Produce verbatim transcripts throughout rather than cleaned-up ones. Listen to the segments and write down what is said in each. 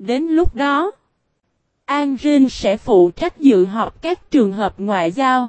Đến lúc đó, An sẽ phụ trách dự họp các trường hợp ngoại giao.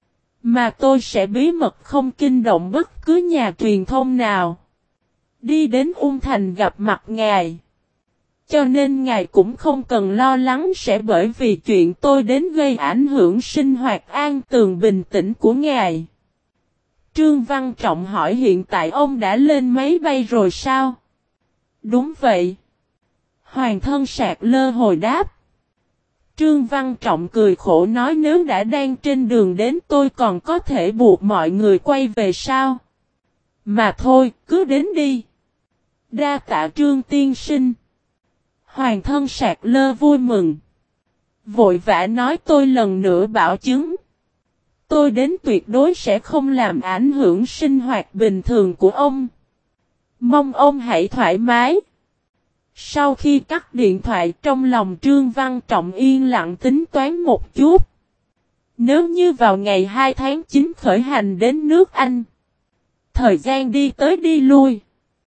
Mà tôi sẽ bí mật không kinh động bất cứ nhà truyền thông nào. Đi đến Ung Thành gặp mặt ngài. Cho nên ngài cũng không cần lo lắng sẽ bởi vì chuyện tôi đến gây ảnh hưởng sinh hoạt an tường bình tĩnh của ngài. Trương Văn Trọng hỏi hiện tại ông đã lên máy bay rồi sao? Đúng vậy. Hoàng thân Sạc Lơ hồi đáp. Trương Văn Trọng cười khổ nói nếu đã đang trên đường đến tôi còn có thể buộc mọi người quay về sao? Mà thôi, cứ đến đi. Đa tạ Trương tiên sinh. Hoàng thân Sạc Lơ vui mừng. Vội vã nói tôi lần nữa bảo chứng. Tôi đến tuyệt đối sẽ không làm ảnh hưởng sinh hoạt bình thường của ông. Mong ông hãy thoải mái. Sau khi cắt điện thoại trong lòng Trương Văn Trọng yên lặng tính toán một chút. Nếu như vào ngày hai tháng chín khởi hành đến nước Anh. Thời gian đi tới đi lui.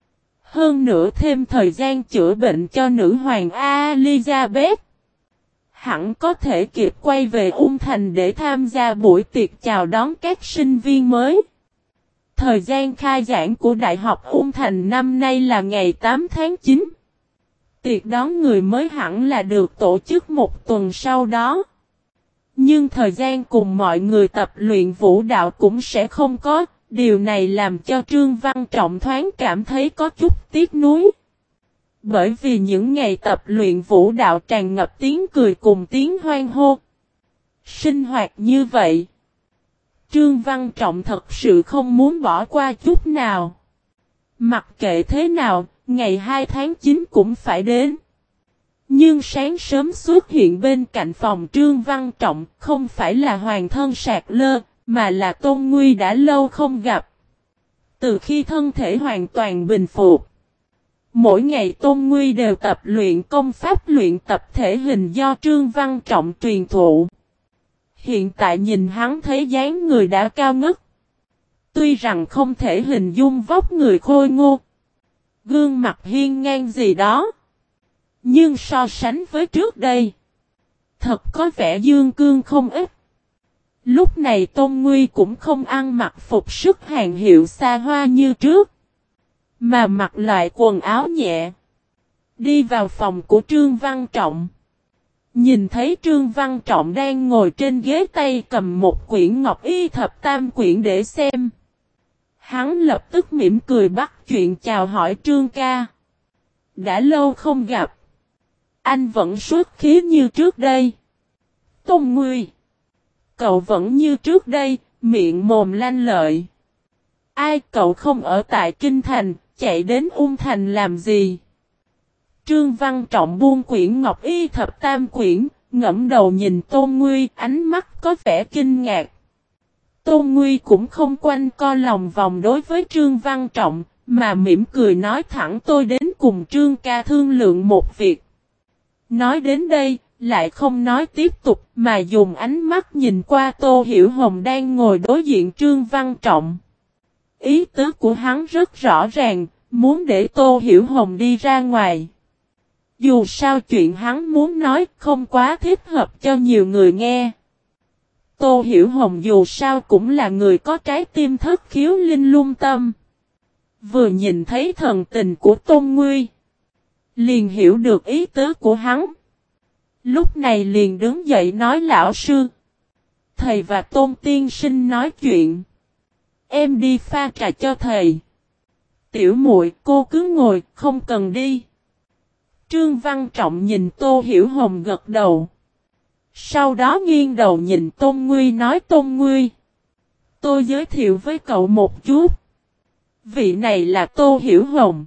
Hơn nữa thêm thời gian chữa bệnh cho nữ hoàng Elizabeth. Hẳn có thể kịp quay về Ung Thành để tham gia buổi tiệc chào đón các sinh viên mới. Thời gian khai giảng của Đại học Ung Thành năm nay là ngày tám tháng chín. Tiệc đón người mới hẳn là được tổ chức một tuần sau đó. Nhưng thời gian cùng mọi người tập luyện vũ đạo cũng sẽ không có. Điều này làm cho Trương Văn Trọng thoáng cảm thấy có chút tiếc nuối. Bởi vì những ngày tập luyện vũ đạo tràn ngập tiếng cười cùng tiếng hoan hô. Sinh hoạt như vậy. Trương Văn Trọng thật sự không muốn bỏ qua chút nào. Mặc kệ thế nào, ngày hai tháng chín cũng phải đến. Nhưng sáng sớm xuất hiện bên cạnh phòng Trương Văn Trọng không phải là Hoàng thân Sạc Lơ, mà là Tôn Nguy đã lâu không gặp. Từ khi thân thể hoàn toàn bình phục. Mỗi ngày Tôn Nguy đều tập luyện công pháp luyện tập thể hình do Trương Văn Trọng truyền thụ. Hiện tại nhìn hắn thấy dáng người đã cao ngất. Tuy rằng không thể hình dung vóc người khôi ngô. Gương mặt hiên ngang gì đó. Nhưng so sánh với trước đây. Thật có vẻ dương cương không ít. Lúc này Tôn Nguy cũng không ăn mặc phục sức hàng hiệu xa hoa như trước. Mà mặc loại quần áo nhẹ. Đi vào phòng của Trương Văn Trọng. Nhìn thấy Trương Văn Trọng đang ngồi trên ghế tay cầm một quyển ngọc y thập tam quyển để xem. Hắn lập tức mỉm cười bắt chuyện chào hỏi Trương ca. Đã lâu không gặp. Anh vẫn xuất khí như trước đây. Tôn Nguy. Cậu vẫn như trước đây, miệng mồm lanh lợi. Ai cậu không ở tại Kinh Thành, chạy đến Ung Thành làm gì? Trương Văn Trọng buông quyển ngọc y thập tam quyển, ngẫm đầu nhìn Tôn Nguy, ánh mắt có vẻ kinh ngạc. Tôn Nguy cũng không quanh co lòng vòng đối với Trương Văn Trọng, mà mỉm cười nói thẳng tôi đến cùng Trương ca thương lượng một việc. Nói đến đây, lại không nói tiếp tục mà dùng ánh mắt nhìn qua Tô Hiểu Hồng đang ngồi đối diện Trương Văn Trọng. Ý tứ của hắn rất rõ ràng, muốn để Tô Hiểu Hồng đi ra ngoài. Dù sao chuyện hắn muốn nói không quá thích hợp cho nhiều người nghe. Tô Hiểu Hồng dù sao cũng là người có trái tim thất khiếu linh lung tâm. Vừa nhìn thấy thần tình của Tôn Nguy, liền hiểu được ý tứ của hắn. Lúc này liền đứng dậy nói lão sư. Thầy và Tôn tiên sinh nói chuyện. Em đi pha trà cho thầy. Tiểu muội cô cứ ngồi, không cần đi. Trương Văn Trọng nhìn Tô Hiểu Hồng gật đầu. Sau đó nghiêng đầu nhìn Tôn Nguy nói Tôn Nguy. Tôi giới thiệu với cậu một chút. Vị này là Tô Hiểu Hồng.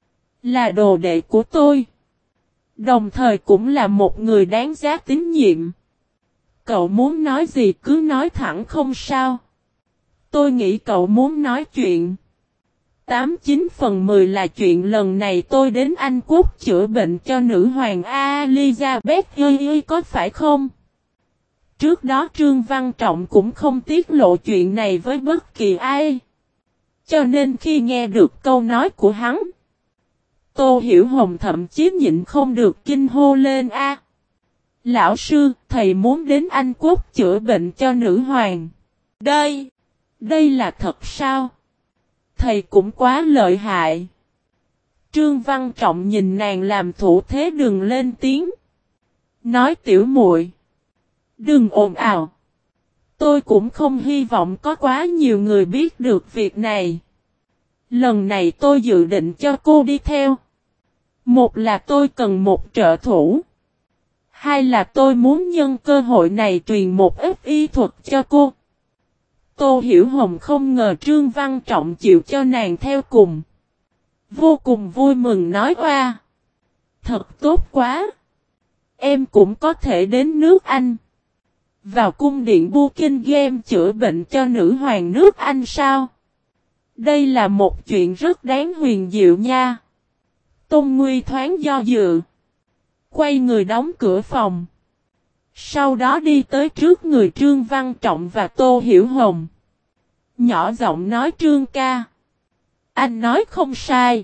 Là đồ đệ của tôi. Đồng thời cũng là một người đáng giá tín nhiệm. Cậu muốn nói gì cứ nói thẳng không sao. Tôi nghĩ cậu muốn nói chuyện. Tám chín phần mười là chuyện lần này tôi đến Anh Quốc chữa bệnh cho nữ hoàng Elizabeth y có phải không? Trước đó Trương Văn Trọng cũng không tiết lộ chuyện này với bất kỳ ai. Cho nên khi nghe được câu nói của hắn, Tô Hiểu Hồng thậm chí nhịn không được kinh hô lên a. Lão sư, thầy muốn đến Anh Quốc chữa bệnh cho nữ hoàng. Đây, đây là thật sao? Thầy cũng quá lợi hại. Trương Văn Trọng nhìn nàng làm thủ thế đừng lên tiếng. Nói tiểu muội, đừng ồn ào. Tôi cũng không hy vọng có quá nhiều người biết được việc này. Lần này tôi dự định cho cô đi theo. Một là tôi cần một trợ thủ. Hai là tôi muốn nhân cơ hội này truyền một ít y thuật cho cô. Tô Hiểu Hồng không ngờ Trương Văn Trọng chịu cho nàng theo cùng. Vô cùng vui mừng nói oa. Thật tốt quá. Em cũng có thể đến nước Anh. Vào cung điện Buckingham chữa bệnh cho nữ hoàng nước Anh sao? Đây là một chuyện rất đáng huyền diệu nha. Tôn Nguy thoáng do dự. Quay người đóng cửa phòng. Sau đó đi tới trước người Trương Văn Trọng và Tô Hiểu Hồng. Nhỏ giọng nói Trương ca. Anh nói không sai.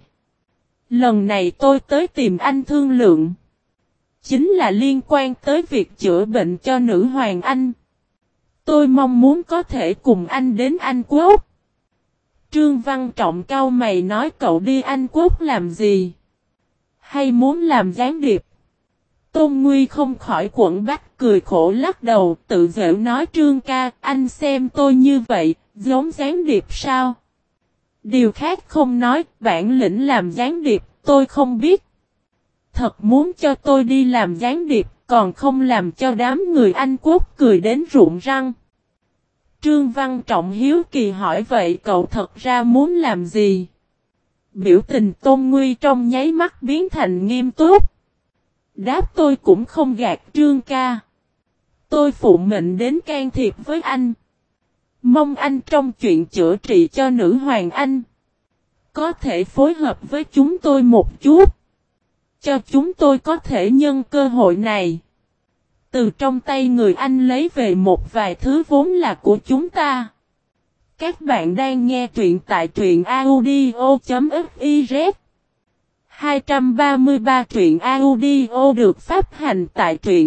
Lần này tôi tới tìm anh thương lượng. Chính là liên quan tới việc chữa bệnh cho nữ hoàng Anh. Tôi mong muốn có thể cùng anh đến Anh Quốc. Trương Văn Trọng cau mày nói cậu đi Anh Quốc làm gì? Hay muốn làm gián điệp? Tôn Nguy không khỏi quẩn bách cười khổ lắc đầu tự giễu nói Trương ca anh xem tôi như vậy, giống gián điệp sao? Điều khác không nói, bản lĩnh làm gián điệp, tôi không biết. Thật muốn cho tôi đi làm gián điệp, còn không làm cho đám người Anh Quốc cười đến rụng răng. Trương Văn Trọng hiếu kỳ hỏi vậy cậu thật ra muốn làm gì? Biểu tình Tôn Nguy trong nháy mắt biến thành nghiêm túc. Đáp tôi cũng không gạt Trương ca. Tôi phụ mệnh đến can thiệp với anh. Mong anh trong chuyện chữa trị cho nữ hoàng Anh. Có thể phối hợp với chúng tôi một chút. Cho chúng tôi có thể nhân cơ hội này. Từ trong tay người Anh lấy về một vài thứ vốn là của chúng ta. Các bạn đang nghe truyện tại truyện audio.fiz. hai trăm ba mươi ba truyện audio được phát hành tại truyện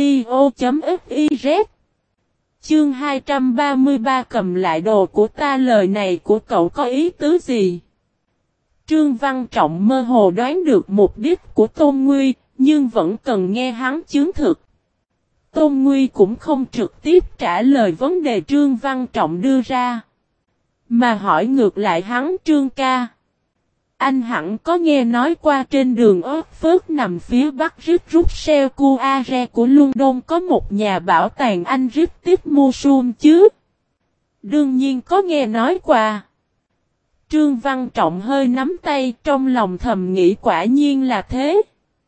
audio.fiz. Chương hai trăm ba mươi ba cầm lại đồ của ta lời này của cậu có ý tứ gì? Trương Văn Trọng mơ hồ đoán được mục đích của Tôn Nguy, nhưng vẫn cần nghe hắn chứng thực. Tôn Nguy cũng không trực tiếp trả lời vấn đề Trương Văn Trọng đưa ra. Mà hỏi ngược lại hắn Trương ca. Anh hẳn có nghe nói qua trên đường Oxford nằm phía bắc Rít Kuare của London có một nhà bảo tàng Anh British Museum chứ? Đương nhiên có nghe nói qua. Trương Văn Trọng hơi nắm tay trong lòng thầm nghĩ quả nhiên là thế.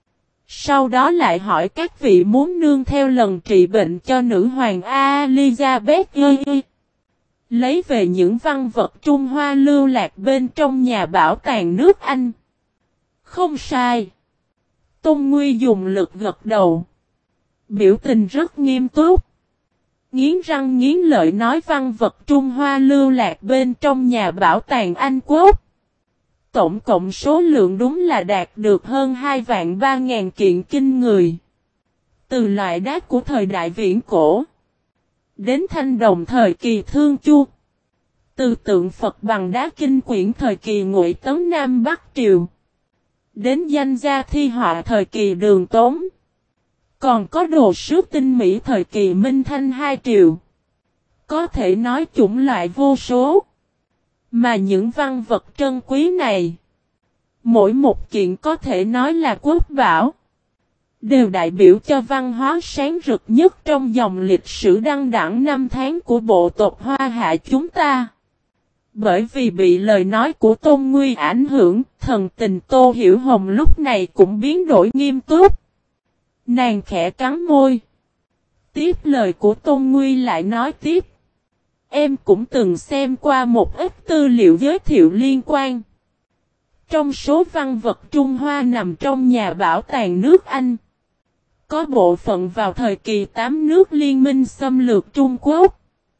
Sau đó lại hỏi các vị muốn nương theo lần trị bệnh cho nữ hoàng Elizabeth ơi. Lấy về những văn vật Trung Hoa lưu lạc bên trong nhà bảo tàng nước Anh. Không sai. Tôn Nguy dùng lực gật đầu. Biểu tình rất nghiêm túc. Nghiến răng nghiến lợi nói văn vật Trung Hoa lưu lạc bên trong nhà bảo tàng Anh Quốc. Tổng cộng số lượng đúng là đạt được hơn hai vạn ba ngàn kiện kinh người. Từ loại đá của thời đại viễn cổ. Đến thanh đồng thời kỳ Thương Chu. Từ tượng Phật bằng đá kinh quyển thời kỳ Ngụy Tấn Nam Bắc Triều. Đến danh gia thi họa thời kỳ Đường Tống. Còn có đồ sứ tinh mỹ thời kỳ Minh Thanh Hai Triều. Có thể nói chủng loại vô số. Mà những văn vật trân quý này. Mỗi một kiện có thể nói là quốc bảo. Đều đại biểu cho văn hóa sáng rực nhất trong dòng lịch sử đăng đẳng năm tháng của bộ tộc Hoa Hạ chúng ta. Bởi vì bị lời nói của Tôn Nguy ảnh hưởng, thần tình Tô Hiểu Hồng lúc này cũng biến đổi nghiêm túc. Nàng khẽ cắn môi. Tiếp lời của Tôn Nguy lại nói tiếp. Em cũng từng xem qua một ít tư liệu giới thiệu liên quan. Trong số văn vật Trung Hoa nằm trong nhà bảo tàng nước Anh. Có bộ phận vào thời kỳ tám nước liên minh xâm lược Trung Quốc.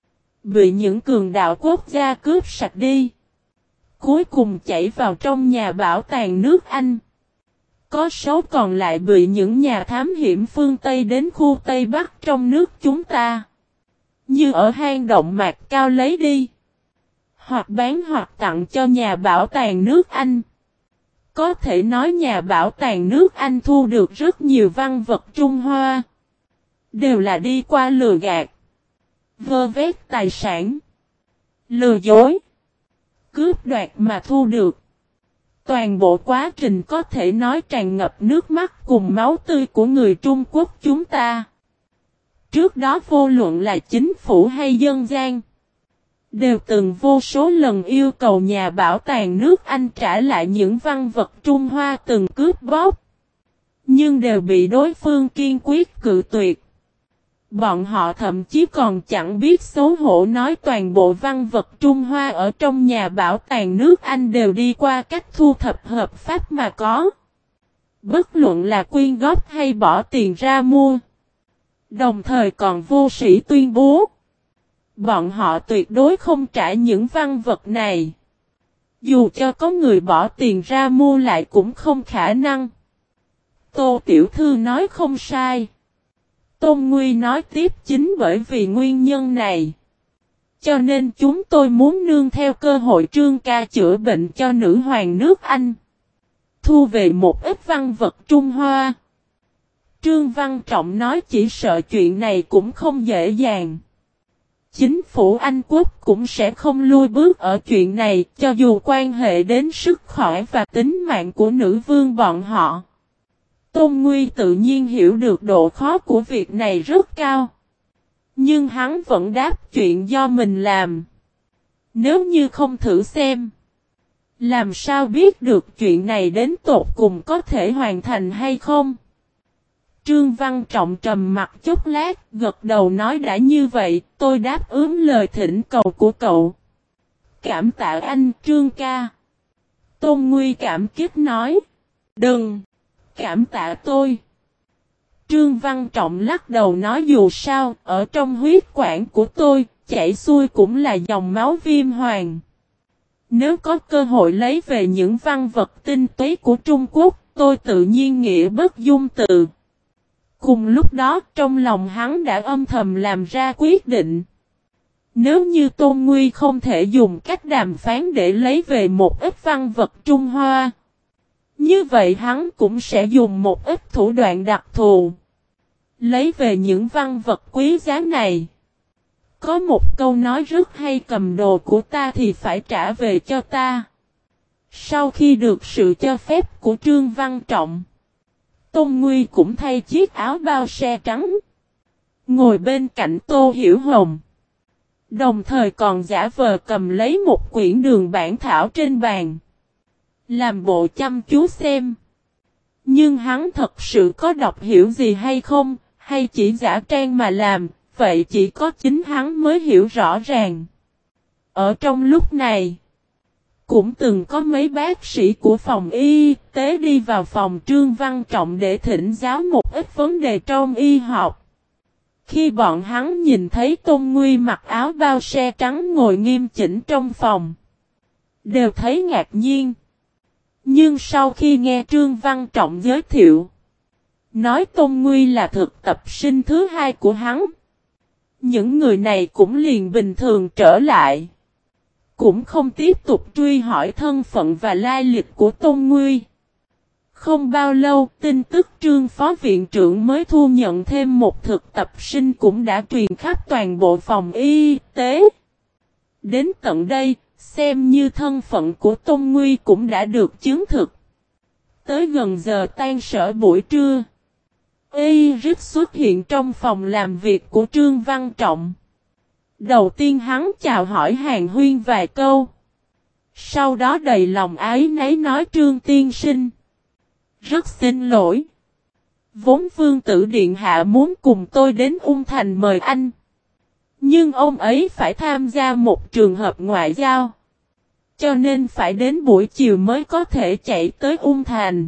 Bị những cường đạo quốc gia cướp sạch đi. Cuối cùng chảy vào trong nhà bảo tàng nước Anh. Có sáu còn lại bị những nhà thám hiểm phương Tây đến khu Tây Bắc trong nước chúng ta. Như ở hang động Mạc Cao lấy đi. Hoặc bán hoặc tặng cho nhà bảo tàng nước Anh. Có thể nói nhà bảo tàng nước Anh thu được rất nhiều văn vật Trung Hoa. Đều là đi qua lừa gạt. Vơ vét tài sản. Lừa dối. Cướp đoạt mà thu được. Toàn bộ quá trình có thể nói tràn ngập nước mắt cùng máu tươi của người Trung Quốc chúng ta. Trước đó vô luận là chính phủ hay dân gian, đều từng vô số lần yêu cầu nhà bảo tàng nước Anh trả lại những văn vật Trung Hoa từng cướp bóc. Nhưng đều bị đối phương kiên quyết cự tuyệt. Bọn họ thậm chí còn chẳng biết xấu hổ nói toàn bộ văn vật Trung Hoa ở trong nhà bảo tàng nước Anh đều đi qua cách thu thập hợp pháp mà có. Bất luận là quyên góp hay bỏ tiền ra mua. Đồng thời còn vô sĩ tuyên bố. Bọn họ tuyệt đối không trả những văn vật này. Dù cho có người bỏ tiền ra mua lại cũng không khả năng. Tô Tiểu Thư nói không sai. Tôn Nguy nói tiếp chính bởi vì nguyên nhân này. Cho nên chúng tôi muốn nương theo cơ hội Trương ca chữa bệnh cho nữ hoàng nước Anh. Thu về một ít văn vật Trung Hoa. Trương Văn Trọng nói chỉ sợ chuyện này cũng không dễ dàng. Chính phủ Anh Quốc cũng sẽ không lui bước ở chuyện này cho dù quan hệ đến sức khỏe và tính mạng của nữ vương bọn họ. Tôn Nguy tự nhiên hiểu được độ khó của việc này rất cao. Nhưng hắn vẫn đáp chuyện do mình làm. Nếu như không thử xem, làm sao biết được chuyện này đến tột cùng có thể hoàn thành hay không? Trương Văn Trọng trầm mặt chốc lát, gật đầu nói đã như vậy, tôi đáp ứng lời thỉnh cầu của cậu. Cảm tạ anh Trương ca. Tôn Nguy cảm kích nói. Đừng, cảm tạ tôi. Trương Văn Trọng lắc đầu nói dù sao, ở trong huyết quản của tôi, chảy xuôi cũng là dòng máu viêm hoàng. Nếu có cơ hội lấy về những văn vật tinh túy của Trung Quốc, tôi tự nhiên nghĩa bất dung từ. Cùng lúc đó, trong lòng hắn đã âm thầm làm ra quyết định. Nếu như Tôn Nguy không thể dùng cách đàm phán để lấy về một ít văn vật Trung Hoa, như vậy hắn cũng sẽ dùng một ít thủ đoạn đặc thù. Lấy về những văn vật quý giá này. Có một câu nói rất hay cầm đồ của ta thì phải trả về cho ta. Sau khi được sự cho phép của Trương Văn Trọng, Tôn Nguy cũng thay chiếc áo bao xe trắng. Ngồi bên cạnh Tô Hiểu Hồng. Đồng thời còn giả vờ cầm lấy một quyển đường bản thảo trên bàn. Làm bộ chăm chú xem. Nhưng hắn thật sự có đọc hiểu gì hay không, hay chỉ giả trang mà làm, vậy chỉ có chính hắn mới hiểu rõ ràng. Ở trong lúc này, cũng từng có mấy bác sĩ của phòng y tế đi vào phòng Trương Văn Trọng để thỉnh giáo một ít vấn đề trong y học. Khi bọn hắn nhìn thấy Tôn Nguy mặc áo bao xe trắng ngồi nghiêm chỉnh trong phòng, đều thấy ngạc nhiên. Nhưng sau khi nghe Trương Văn Trọng giới thiệu, nói Tôn Nguy là thực tập sinh thứ hai của hắn, những người này cũng liền bình thường trở lại. Cũng không tiếp tục truy hỏi thân phận và lai lịch của Tôn Nguy. Không bao lâu, tin tức Trương Phó Viện trưởng mới thu nhận thêm một thực tập sinh cũng đã truyền khắp toàn bộ phòng y tế. Đến tận đây, xem như thân phận của Tôn Nguy cũng đã được chứng thực. Tới gần giờ tan sở buổi trưa, Iris xuất hiện trong phòng làm việc của Trương Văn Trọng. Đầu tiên hắn chào hỏi Hàn Huyên vài câu. Sau đó đầy lòng ái náy nói Trương tiên sinh. Rất xin lỗi. Vốn Vương tử Điện Hạ muốn cùng tôi đến Ung Thành mời anh. Nhưng ông ấy phải tham gia một trường hợp ngoại giao. Cho nên phải đến buổi chiều mới có thể chạy tới Ung Thành.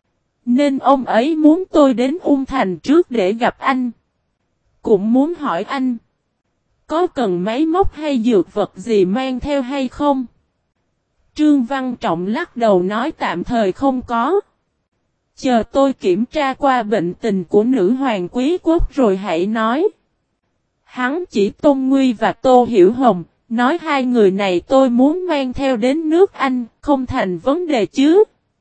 Nên ông ấy muốn tôi đến Ung Thành trước để gặp anh. Cũng muốn hỏi anh. Có cần máy móc hay dược vật gì mang theo hay không? Trương Văn Trọng lắc đầu nói tạm thời không có. Chờ tôi kiểm tra qua bệnh tình của nữ hoàng quý quốc rồi hãy nói. Hắn chỉ Tôn Nguy và Tô Hiểu Hồng, nói hai người này tôi muốn mang theo đến nước Anh, không thành vấn đề chứ.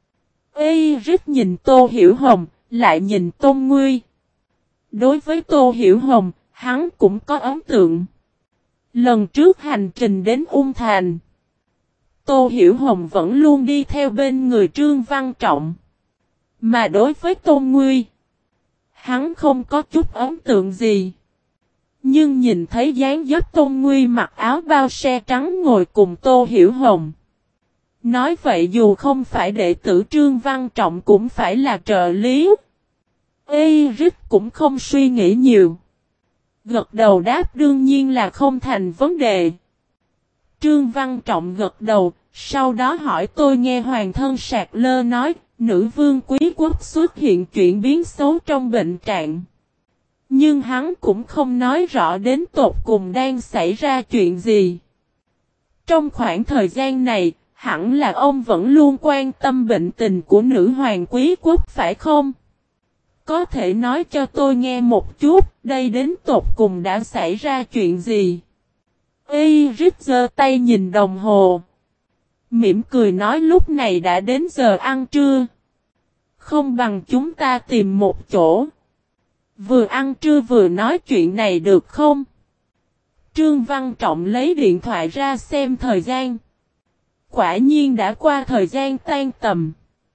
Ê rít nhìn Tô Hiểu Hồng, lại nhìn Tôn Nguy. Đối với Tô Hiểu Hồng, hắn cũng có ấn tượng. Lần trước hành trình đến Ung Thành, Tô Hiểu Hồng vẫn luôn đi theo bên người Trương Văn Trọng. Mà đối với Tôn Nguy, hắn không có chút ấn tượng gì. Nhưng nhìn thấy dáng dấp Tôn Nguy mặc áo bao xe trắng ngồi cùng Tô Hiểu Hồng. Nói vậy dù không phải đệ tử Trương Văn Trọng cũng phải là trợ lý. Ê rít cũng không suy nghĩ nhiều. Gật đầu đáp đương nhiên là không thành vấn đề. Trương Văn Trọng gật đầu, sau đó hỏi tôi nghe hoàng thân Sạc Lơ nói, nữ vương quý quốc xuất hiện chuyển biến xấu trong bệnh trạng. Nhưng hắn cũng không nói rõ đến tột cùng đang xảy ra chuyện gì. Trong khoảng thời gian này, hẳn là ông vẫn luôn quan tâm bệnh tình của nữ hoàng quý quốc phải không? Có thể nói cho tôi nghe một chút, đây đến tột cùng đã xảy ra chuyện gì? Iris giơ tay nhìn đồng hồ. Mỉm cười nói lúc này đã đến giờ ăn trưa. Không bằng chúng ta tìm một chỗ. Vừa ăn trưa vừa nói chuyện này được không? Trương Văn Trọng lấy điện thoại ra xem thời gian. Quả nhiên đã qua thời gian tan tầm.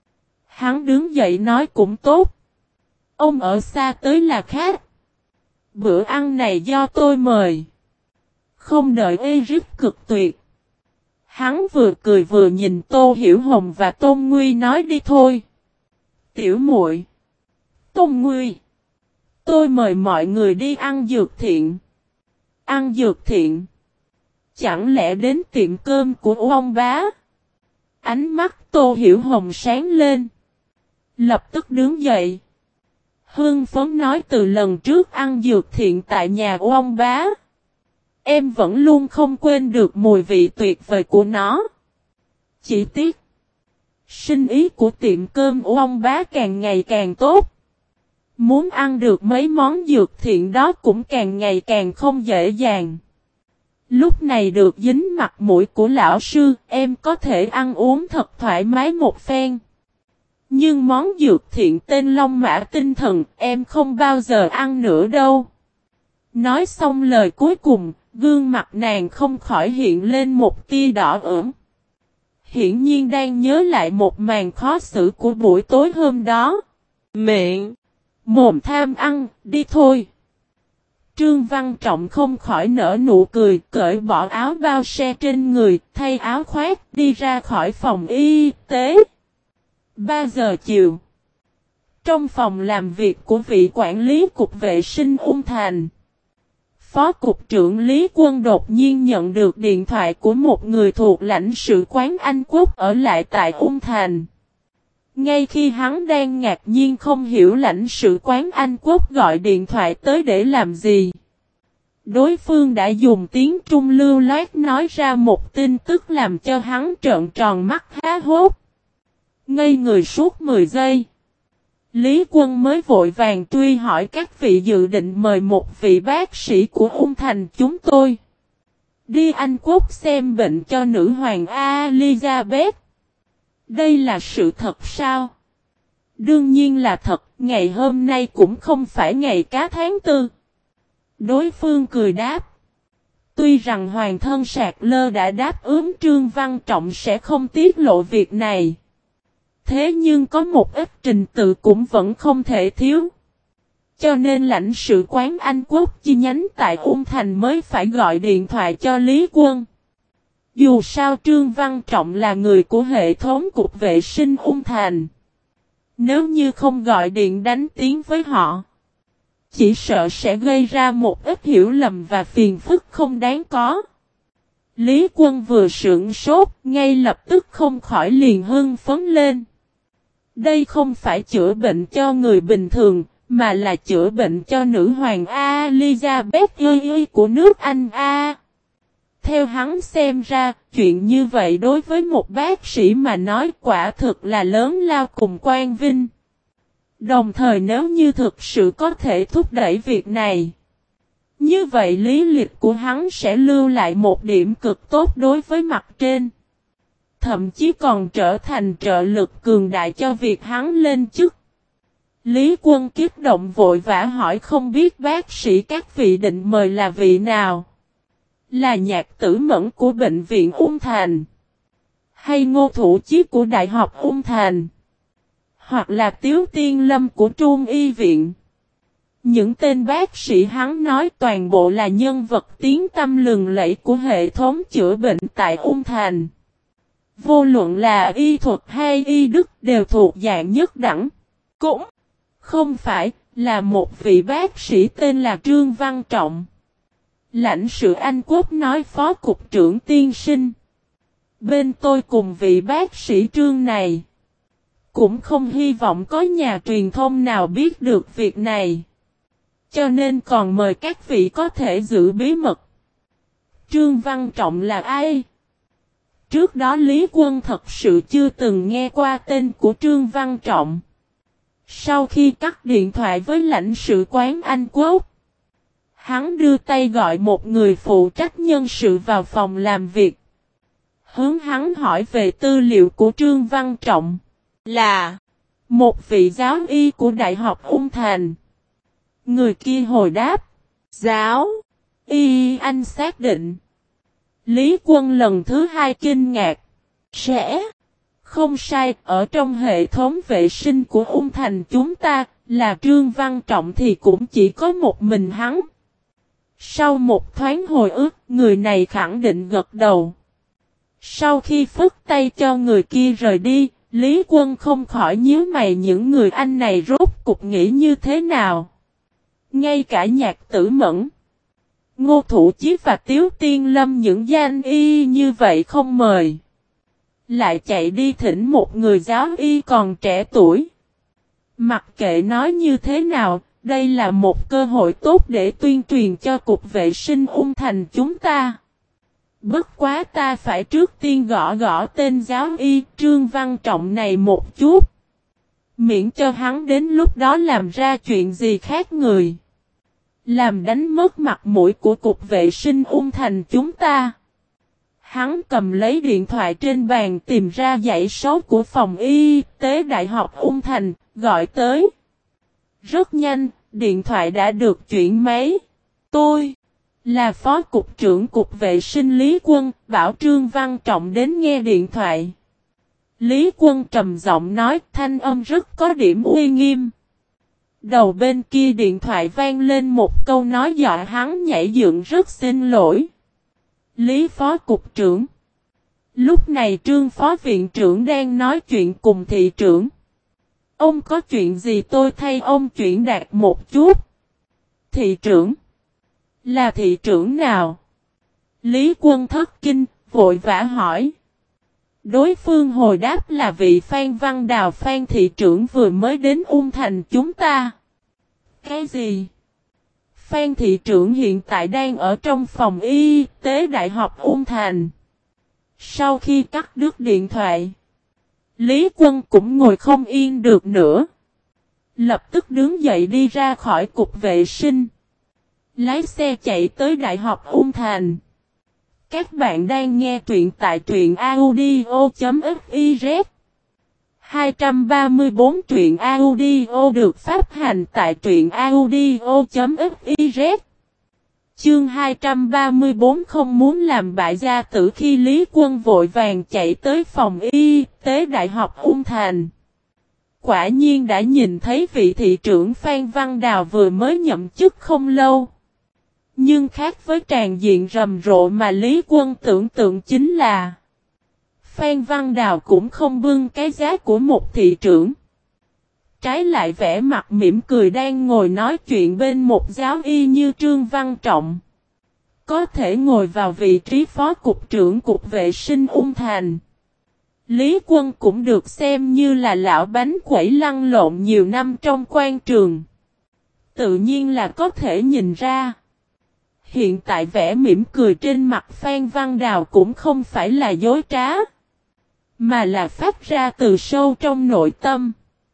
Hắn đứng dậy nói cũng tốt. Ông ở xa tới là khác. Bữa ăn này do tôi mời. Không đợi Iris cực tuyệt. Hắn vừa cười vừa nhìn Tô Hiểu Hồng và Tôn Nguy nói đi thôi. Tiểu muội, Tôn Nguy, tôi mời mọi người đi ăn dược thiện. Ăn dược thiện? Chẳng lẽ đến tiệm cơm của ông bá? Ánh mắt Tô Hiểu Hồng sáng lên. Lập tức đứng dậy. Hưng phấn nói từ lần trước ăn dược thiện tại nhà ông bá. Em vẫn luôn không quên được mùi vị tuyệt vời của nó. Chỉ tiếc. Sinh ý của tiệm cơm của ông bá càng ngày càng tốt. Muốn ăn được mấy món dược thiện đó cũng càng ngày càng không dễ dàng. Lúc này được dính mặt mũi của lão sư, em có thể ăn uống thật thoải mái một phen. Nhưng món dược thiện tên Long Mã Tinh Thần, em không bao giờ ăn nữa đâu. Nói xong lời cuối cùng, gương mặt nàng không khỏi hiện lên một tia đỏ ửng. Hiển nhiên đang nhớ lại một màn khó xử của buổi tối hôm đó. Miệng, mồm tham ăn, đi thôi. Trương Văn Trọng không khỏi nở nụ cười, cởi bỏ áo bao xe trên người, thay áo khoác, đi ra khỏi phòng y tế. ba giờ chiều. Trong phòng làm việc của vị quản lý cục vệ sinh Ung Thành. Phó cục trưởng Lý Quân đột nhiên nhận được điện thoại của một người thuộc lãnh sự quán Anh Quốc ở lại tại Ung Thành. Ngay khi hắn đang ngạc nhiên không hiểu lãnh sự quán Anh Quốc gọi điện thoại tới để làm gì. Đối phương đã dùng tiếng Trung lưu loát nói ra một tin tức làm cho hắn trợn tròn mắt há hốt. Ngây người suốt mười giây. Lý Quân mới vội vàng truy hỏi các vị dự định mời một vị bác sĩ của Ung Thành chúng tôi. Đi Anh Quốc xem bệnh cho nữ hoàng Elizabeth. Đây là sự thật sao? Đương nhiên là thật, ngày hôm nay cũng không phải ngày cá tháng tư. Đối phương cười đáp. Tuy rằng hoàng thân Sạc Lơ đã đáp ứng Trương Văn Trọng sẽ không tiết lộ việc này. Thế nhưng có một ít trình tự cũng vẫn không thể thiếu. Cho nên lãnh sự quán Anh Quốc chi nhánh tại Ung Thành mới phải gọi điện thoại cho Lý Quân. Dù sao Trương Văn Trọng là người của hệ thống cục vệ sinh Ung Thành. Nếu như không gọi điện đánh tiếng với họ, chỉ sợ sẽ gây ra một ít hiểu lầm và phiền phức không đáng có. Lý Quân vừa sửng sốt, ngay lập tức không khỏi liền hưng phấn lên. Đây không phải chữa bệnh cho người bình thường, mà là chữa bệnh cho nữ hoàng Elizabeth của nước Anh A. Theo hắn xem ra, chuyện như vậy đối với một bác sĩ mà nói quả thực là lớn lao cùng quan vinh. Đồng thời nếu như thực sự có thể thúc đẩy việc này, như vậy lý lịch của hắn sẽ lưu lại một điểm cực tốt đối với mặt trên. Thậm chí còn trở thành trợ lực cường đại cho việc hắn lên chức. Lý Quân kích động vội vã hỏi không biết bác sĩ các vị định mời là vị nào? Là Nhạc Tử Mẫn của Bệnh viện Ung Thành? Hay Ngô Thủ Chí của Đại học Ung Thành? Hoặc là Tiếu Tiên Lâm của Trung Y Viện? Những tên bác sĩ hắn nói toàn bộ là nhân vật tiếng tăm lừng lẫy của hệ thống chữa bệnh tại Ung Thành. Vô luận là y thuật hay y đức đều thuộc dạng nhất đẳng. Cũng không phải là một vị bác sĩ tên là Trương Văn Trọng. Lãnh sự Anh Quốc nói phó cục trưởng tiên sinh. Bên tôi cùng vị bác sĩ Trương này. Cũng không hy vọng có nhà truyền thông nào biết được việc này. Cho nên còn mời các vị có thể giữ bí mật. Trương Văn Trọng là ai? Trước đó Lý Quân thật sự chưa từng nghe qua tên của Trương Văn Trọng. Sau khi cắt điện thoại với lãnh sự quán Anh Quốc, hắn đưa tay gọi một người phụ trách nhân sự vào phòng làm việc. Hướng hắn hỏi về tư liệu của Trương Văn Trọng. Là một vị giáo y của Đại học Ung Thành. Người kia hồi đáp. Giáo y anh xác định. Lý Quân lần thứ hai kinh ngạc. Sẽ không sai, ở trong hệ thống vệ sinh của Ung Thành chúng ta, là Trương Văn Trọng thì cũng chỉ có một mình hắn. Sau một thoáng hồi ức, người này khẳng định gật đầu. Sau khi phất tay cho người kia rời đi, Lý Quân không khỏi nhíu mày những người anh này rốt cục nghĩ như thế nào. Ngay cả Nhạc Tử Mẫn, Ngô Thủ Chí và Tiếu Tiên Lâm những danh y như vậy không mời. Lại chạy đi thỉnh một người giáo y còn trẻ tuổi. Mặc kệ nói như thế nào, đây là một cơ hội tốt để tuyên truyền cho Cục Vệ sinh Ung Thành chúng ta. Bất quá ta phải trước tiên gõ gõ tên giáo y Trương Văn Trọng này một chút. Miễn cho hắn đến lúc đó làm ra chuyện gì khác người. Làm đánh mất mặt mũi của Cục Vệ sinh Ung Thành chúng ta. Hắn cầm lấy điện thoại trên bàn tìm ra dãy số của phòng y tế Đại học Ung Thành, gọi tới. Rất nhanh, điện thoại đã được chuyển máy. Tôi là Phó Cục trưởng Cục Vệ sinh Lý Quân, bảo Trương Văn Trọng đến nghe điện thoại. Lý Quân trầm giọng nói, thanh âm rất có điểm uy nghiêm. Đầu bên kia điện thoại vang lên một câu nói dọa hắn nhảy dựng, rất xin lỗi. Lý Phó Cục trưởng. Lúc này Trương Phó Viện trưởng đang nói chuyện cùng thị trưởng. Ông có chuyện gì tôi thay ông chuyển đạt một chút. Thị trưởng. Là thị trưởng nào? Lý Quân thất kinh, vội vã hỏi. Đối phương hồi đáp là vị Phan Văn Đào Phan thị trưởng vừa mới đến Ung Thành chúng ta. Cái gì? Phan thị trưởng hiện tại đang ở trong phòng y tế Đại học Ung Thành. Sau khi cắt đứt điện thoại, Lý Quân cũng ngồi không yên được nữa. Lập tức đứng dậy đi ra khỏi Cục Vệ sinh. Lái xe chạy tới Đại học Ung Thành. Các bạn đang nghe truyện tại truyện audio.fiz. hai trăm ba mươi tư truyện audio được phát hành tại truyện audio.fiz. Chương hai trăm ba mươi tư không muốn làm bại gia tử khi Lý Quân vội vàng chạy tới phòng y tế Đại học Ung Thành. Quả nhiên đã nhìn thấy vị thị trưởng Phan Văn Đào vừa mới nhậm chức không lâu. Nhưng khác với tràn diện rầm rộ mà Lý Quân tưởng tượng chính là Phan Văn Đào cũng không bưng cái giá của một thị trưởng. Trái lại vẻ mặt mỉm cười đang ngồi nói chuyện bên một giáo y như Trương Văn Trọng. Có thể ngồi vào vị trí phó cục trưởng Cục Vệ sinh Ung Thành. Lý Quân cũng được xem như là lão bánh quẩy lăn lộn nhiều năm trong quan trường. Tự nhiên là có thể nhìn ra. Hiện tại vẻ mỉm cười trên mặt Phan Văn Đào cũng không phải là dối trá, mà là phát ra từ sâu trong nội tâm.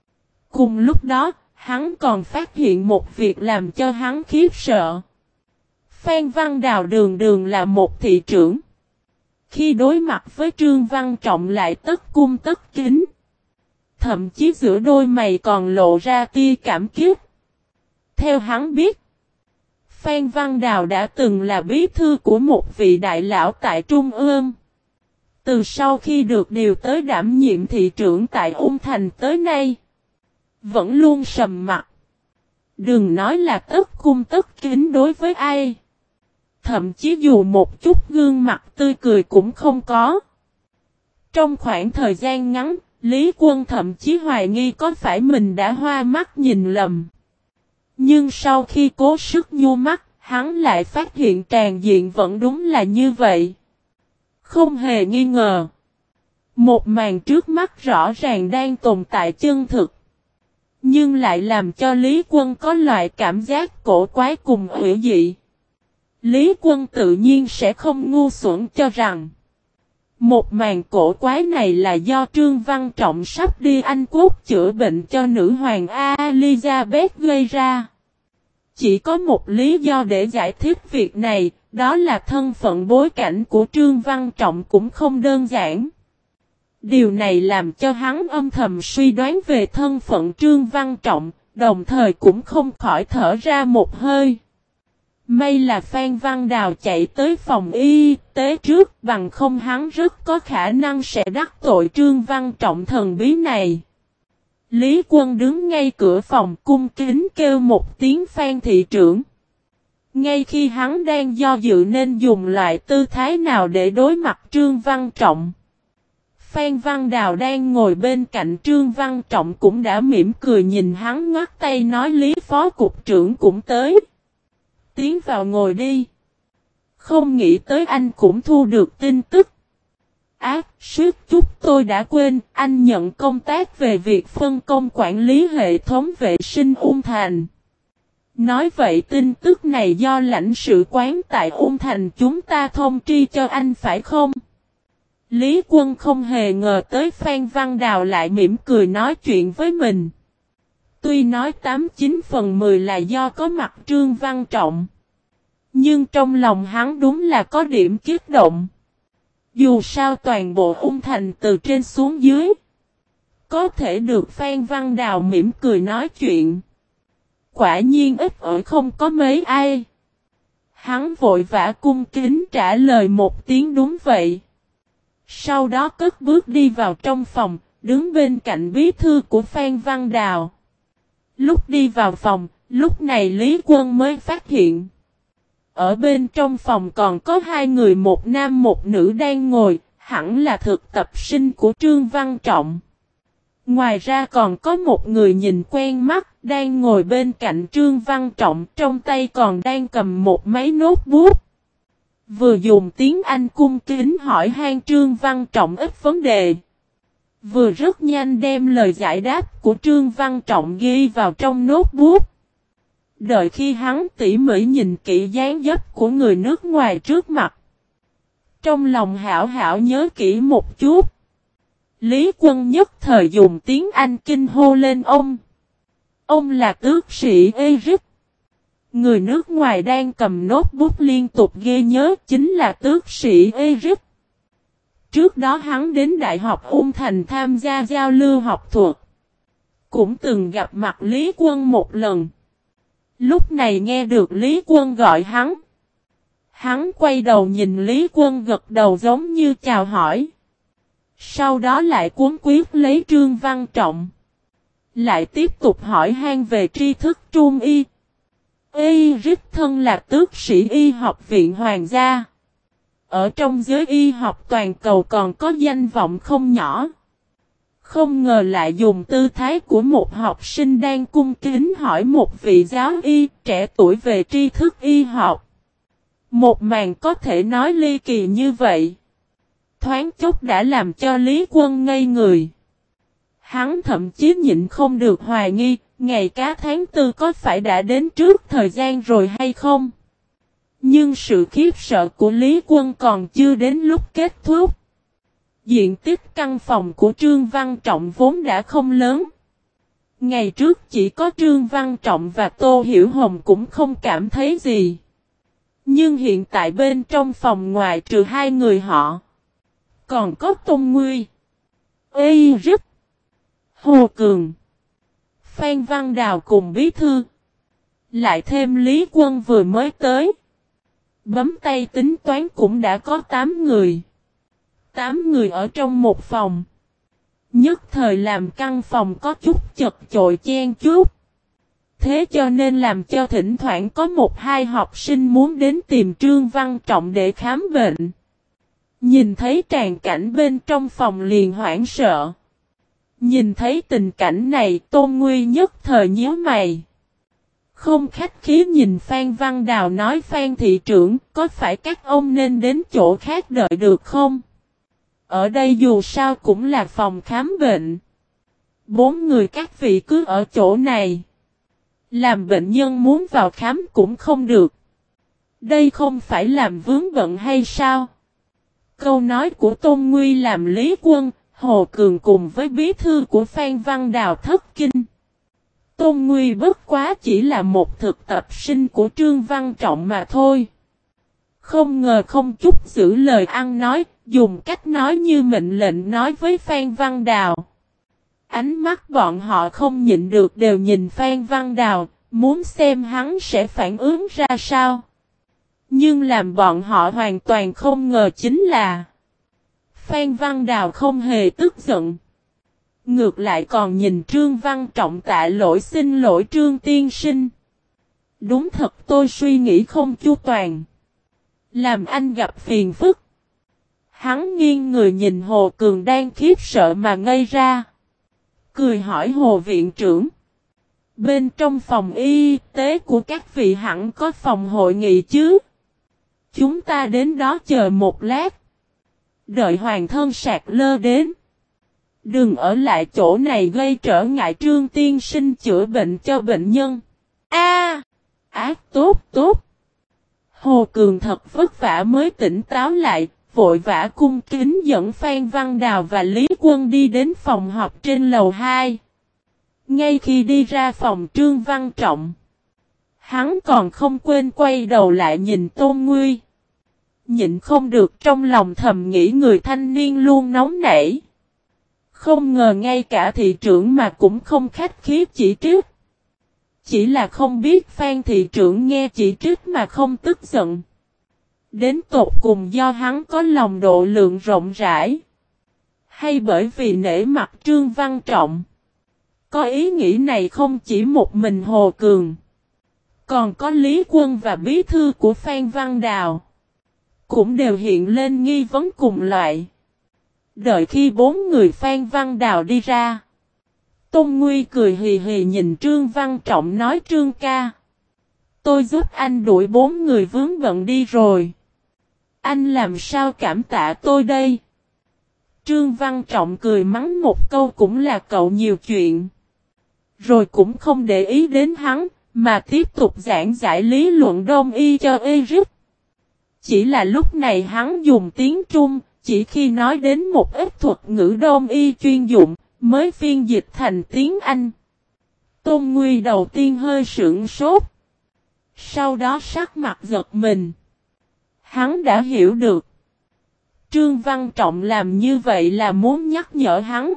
Cùng lúc đó, hắn còn phát hiện một việc làm cho hắn khiếp sợ. Phan Văn Đào đường đường là một thị trưởng. Khi đối mặt với Trương Văn Trọng lại tất cung tất kính. Thậm chí giữa đôi mày còn lộ ra tia cảm kích. Theo hắn biết, Phan Văn Đào đã từng là bí thư của một vị đại lão tại Trung ương. Từ sau khi được điều tới đảm nhiệm thị trưởng tại Ung Thành tới nay, vẫn luôn sầm mặt. Đừng nói là tất cung tất kính đối với ai. Thậm chí dù một chút gương mặt tươi cười cũng không có. Trong khoảng thời gian ngắn, Lý Quân thậm chí hoài nghi có phải mình đã hoa mắt nhìn lầm. Nhưng sau khi cố sức nhu mắt, hắn lại phát hiện tràn diện vẫn đúng là như vậy. Không hề nghi ngờ. Một màn trước mắt rõ ràng đang tồn tại chân thực. Nhưng lại làm cho Lý Quân có loại cảm giác cổ quái cùng hủy dị. Lý Quân tự nhiên sẽ không ngu xuẩn cho rằng một màn cổ quái này là do Trương Văn Trọng sắp đi Anh Quốc chữa bệnh cho nữ hoàng Elizabeth gây ra. Chỉ có một lý do để giải thích việc này, đó là thân phận bối cảnh của Trương Văn Trọng cũng không đơn giản. Điều này làm cho hắn âm thầm suy đoán về thân phận Trương Văn Trọng, đồng thời cũng không khỏi thở ra một hơi. May là Phan Văn Đào chạy tới phòng y tế trước, bằng không hắn rất có khả năng sẽ đắc tội Trương Văn Trọng thần bí này. Lý Quân đứng ngay cửa phòng cung kính kêu một tiếng Phan thị trưởng. Ngay khi hắn đang do dự nên dùng loại tư thái nào để đối mặt Trương Văn Trọng, Phan Văn Đào đang ngồi bên cạnh Trương Văn Trọng cũng đã mỉm cười nhìn hắn ngoắt tay nói Lý Phó Cục trưởng cũng tới. Tiến vào ngồi đi. Không nghĩ tới anh cũng thu được tin tức. Ác, suýt chút tôi đã quên, anh nhận công tác về việc phân công quản lý hệ thống vệ sinh Ung Thành. Nói vậy tin tức này do lãnh sự quán tại Ung Thành chúng ta thông tri cho anh phải không? Lý Quân không hề ngờ tới Phan Văn Đào lại mỉm cười nói chuyện với mình. Tuy nói tám chín phần mười là do có mặt Trương Văn Trọng. Nhưng trong lòng hắn đúng là có điểm kích động. Dù sao toàn bộ Ung Thành từ trên xuống dưới. Có thể được Phan Văn Đào mỉm cười nói chuyện. Quả nhiên ít ỏi không có mấy ai. Hắn vội vã cung kính trả lời một tiếng đúng vậy. Sau đó cất bước đi vào trong phòng, đứng bên cạnh bí thư của Phan Văn Đào. Lúc đi vào phòng, lúc này Lý Quân mới phát hiện. Ở bên trong phòng còn có hai người một nam một nữ đang ngồi, hẳn là thực tập sinh của Trương Văn Trọng. Ngoài ra còn có một người nhìn quen mắt, đang ngồi bên cạnh Trương Văn Trọng, trong tay còn đang cầm một máy notebook. Vừa dùng tiếng Anh cung kính hỏi han Trương Văn Trọng ít vấn đề. Vừa rất nhanh đem lời giải đáp của Trương Văn Trọng ghi vào trong notebook. Đợi khi hắn tỉ mỉ nhìn kỹ dáng dấp của người nước ngoài trước mặt. Trong lòng hảo hảo nhớ kỹ một chút. Lý Quân nhất thời dùng tiếng Anh kinh hô lên ông. Ông là tước sĩ Eric. Người nước ngoài đang cầm notebook liên tục ghi nhớ chính là tước sĩ Eric. Trước đó hắn đến Đại học Ung Thành tham gia giao lưu học thuật. Cũng từng gặp mặt Lý Quân một lần. Lúc này nghe được Lý Quân gọi hắn. Hắn quay đầu nhìn Lý Quân gật đầu giống như chào hỏi. Sau đó lại cuốn quyết lấy Trương Văn Trọng. Lại tiếp tục hỏi han về tri thức trung y. Eric thân là tước sĩ y học viện hoàng gia. Ở trong giới y học toàn cầu còn có danh vọng không nhỏ. Không ngờ lại dùng tư thái của một học sinh đang cung kính hỏi một vị giáo y trẻ tuổi về tri thức y học. Một màn có thể nói ly kỳ như vậy. Thoáng chốc đã làm cho Lý Quân ngây người. Hắn thậm chí nhịn không được hoài nghi, ngày cá tháng tư có phải đã đến trước thời gian rồi hay không? Nhưng sự khiếp sợ của Lý Quân còn chưa đến lúc kết thúc. Diện tích căn phòng của Trương Văn Trọng vốn đã không lớn. Ngày trước chỉ có Trương Văn Trọng và Tô Hiểu Hồng cũng không cảm thấy gì. Nhưng hiện tại bên trong phòng ngoài trừ hai người họ. Còn có Tôn Nguy, Ê Rích, Hồ Cường, Phan Văn Đào cùng bí thư. Lại thêm Lý Quân vừa mới tới. Bấm tay tính toán cũng đã có tám người. tám người ở trong một phòng. Nhất thời làm căn phòng có chút chật chội chen chúc. Thế cho nên làm cho thỉnh thoảng có một hai học sinh muốn đến tìm Trương Văn Trọng để khám bệnh. Nhìn thấy tràn cảnh bên trong phòng liền hoảng sợ. Nhìn thấy tình cảnh này Tôn Nguy nhất thời nhíu mày. Không khách khí nhìn Phan Văn Đào nói Phan thị trưởng có phải các ông nên đến chỗ khác đợi được không? Ở đây dù sao cũng là phòng khám bệnh. Bốn người các vị cứ ở chỗ này. Làm bệnh nhân muốn vào khám cũng không được. Đây không phải làm vướng bận hay sao? Câu nói của Tôn Nguy làm Lý Quân, Hồ Cường cùng với bí thư của Phan Văn Đào thất kinh. Tôn Nguy bất quá chỉ là một thực tập sinh của Trương Văn Trọng mà thôi. Không ngờ không chút giữ lời ăn nói, dùng cách nói như mệnh lệnh nói với Phan Văn Đào. Ánh mắt bọn họ không nhịn được đều nhìn Phan Văn Đào, muốn xem hắn sẽ phản ứng ra sao. Nhưng làm bọn họ hoàn toàn không ngờ chính là Phan Văn Đào không hề tức giận. Ngược lại còn nhìn Trương Văn Trọng tạ lỗi xin lỗi Trương tiên sinh. Đúng thật tôi suy nghĩ không chu toàn. Làm anh gặp phiền phức. Hắn nghiêng người nhìn Hồ Cường đang khiếp sợ mà ngây ra. Cười hỏi Hồ viện trưởng. Bên trong phòng y tế của các vị hẳn có phòng hội nghị chứ. Chúng ta đến đó chờ một lát. Đợi hoàng thân sạc lơ đến. Đừng ở lại chỗ này gây trở ngại Trương tiên sinh chữa bệnh cho bệnh nhân. A, ác tốt tốt. Hồ Cường thật vất vả mới tỉnh táo lại, vội vã cung kính dẫn Phan Văn Đào và Lý Quân đi đến phòng họp trên lầu hai. Ngay khi đi ra phòng Trương Văn Trọng, hắn còn không quên quay đầu lại nhìn Tôn Nguy. Nhịn không được trong lòng thầm nghĩ người thanh niên luôn nóng nảy. Không ngờ ngay cả thị trưởng mà cũng không khách khí chỉ trích. Chỉ là không biết Phan thị trưởng nghe chỉ trích mà không tức giận. Đến tột cùng do hắn có lòng độ lượng rộng rãi. Hay bởi vì nể mặt Trương Văn Trọng. Có ý nghĩ này không chỉ một mình Hồ Cường. Còn có Lý Quân và bí thư của Phan Văn Đào. Cũng đều hiện lên nghi vấn cùng loại. Đợi khi bốn người Phan Văn Đào đi ra. Tôn Nguy cười hì hì nhìn Trương Văn Trọng nói Trương ca. Tôi giúp anh đuổi bốn người vướng bận đi rồi. Anh làm sao cảm tạ tôi đây? Trương Văn Trọng cười mắng một câu cũng là cậu nhiều chuyện. Rồi cũng không để ý đến hắn, mà tiếp tục giảng giải lý luận đông y cho Eric. Chỉ là lúc này hắn dùng tiếng Trung, chỉ khi nói đến một ít thuật ngữ đông y chuyên dụng, mới phiên dịch thành tiếng Anh. Tôn Nguy đầu tiên hơi sững sốt. Sau đó sắc mặt giật mình. Hắn đã hiểu được. Trương Văn Trọng làm như vậy là muốn nhắc nhở hắn.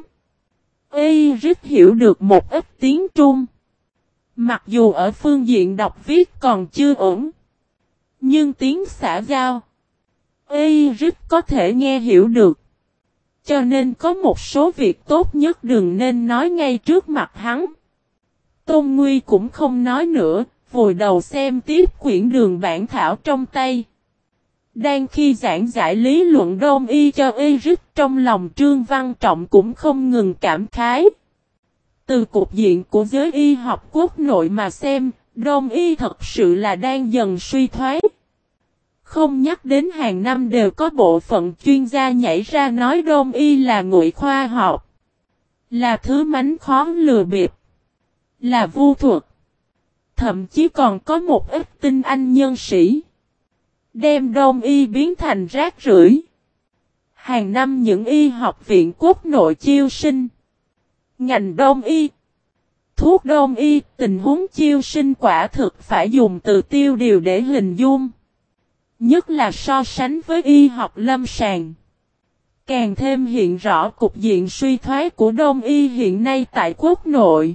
Eric hiểu được một ít tiếng Trung. Mặc dù ở phương diện đọc viết còn chưa ổn. Nhưng tiếng xã giao. Eric có thể nghe hiểu được. Cho nên có một số việc tốt nhất đừng nên nói ngay trước mặt hắn. Tôn Nguy cũng không nói nữa, vùi đầu xem tiếp quyển đường bản thảo trong tay. Đang khi giảng giải lý luận đông y cho Eric trong lòng Trương Văn Trọng cũng không ngừng cảm khái. Từ cục diện của giới y học quốc nội mà xem, đông y thật sự là đang dần suy thoái. Không nhắc đến hàng năm đều có bộ phận chuyên gia nhảy ra nói đông y là ngụy khoa học. Là thứ mánh khó lừa bịp. Là vu thuật. Thậm chí còn có một ít tinh anh nhân sĩ. Đem đông y biến thành rác rưởi. Hàng năm những y học viện quốc nội chiêu sinh. Ngành đông y. thuốc đông y, tình huống chiêu sinh quả thực phải dùng từ tiêu điều để hình dung. Nhất là so sánh với y học lâm sàng. Càng thêm hiện rõ cục diện suy thoái của đông y hiện nay tại quốc nội.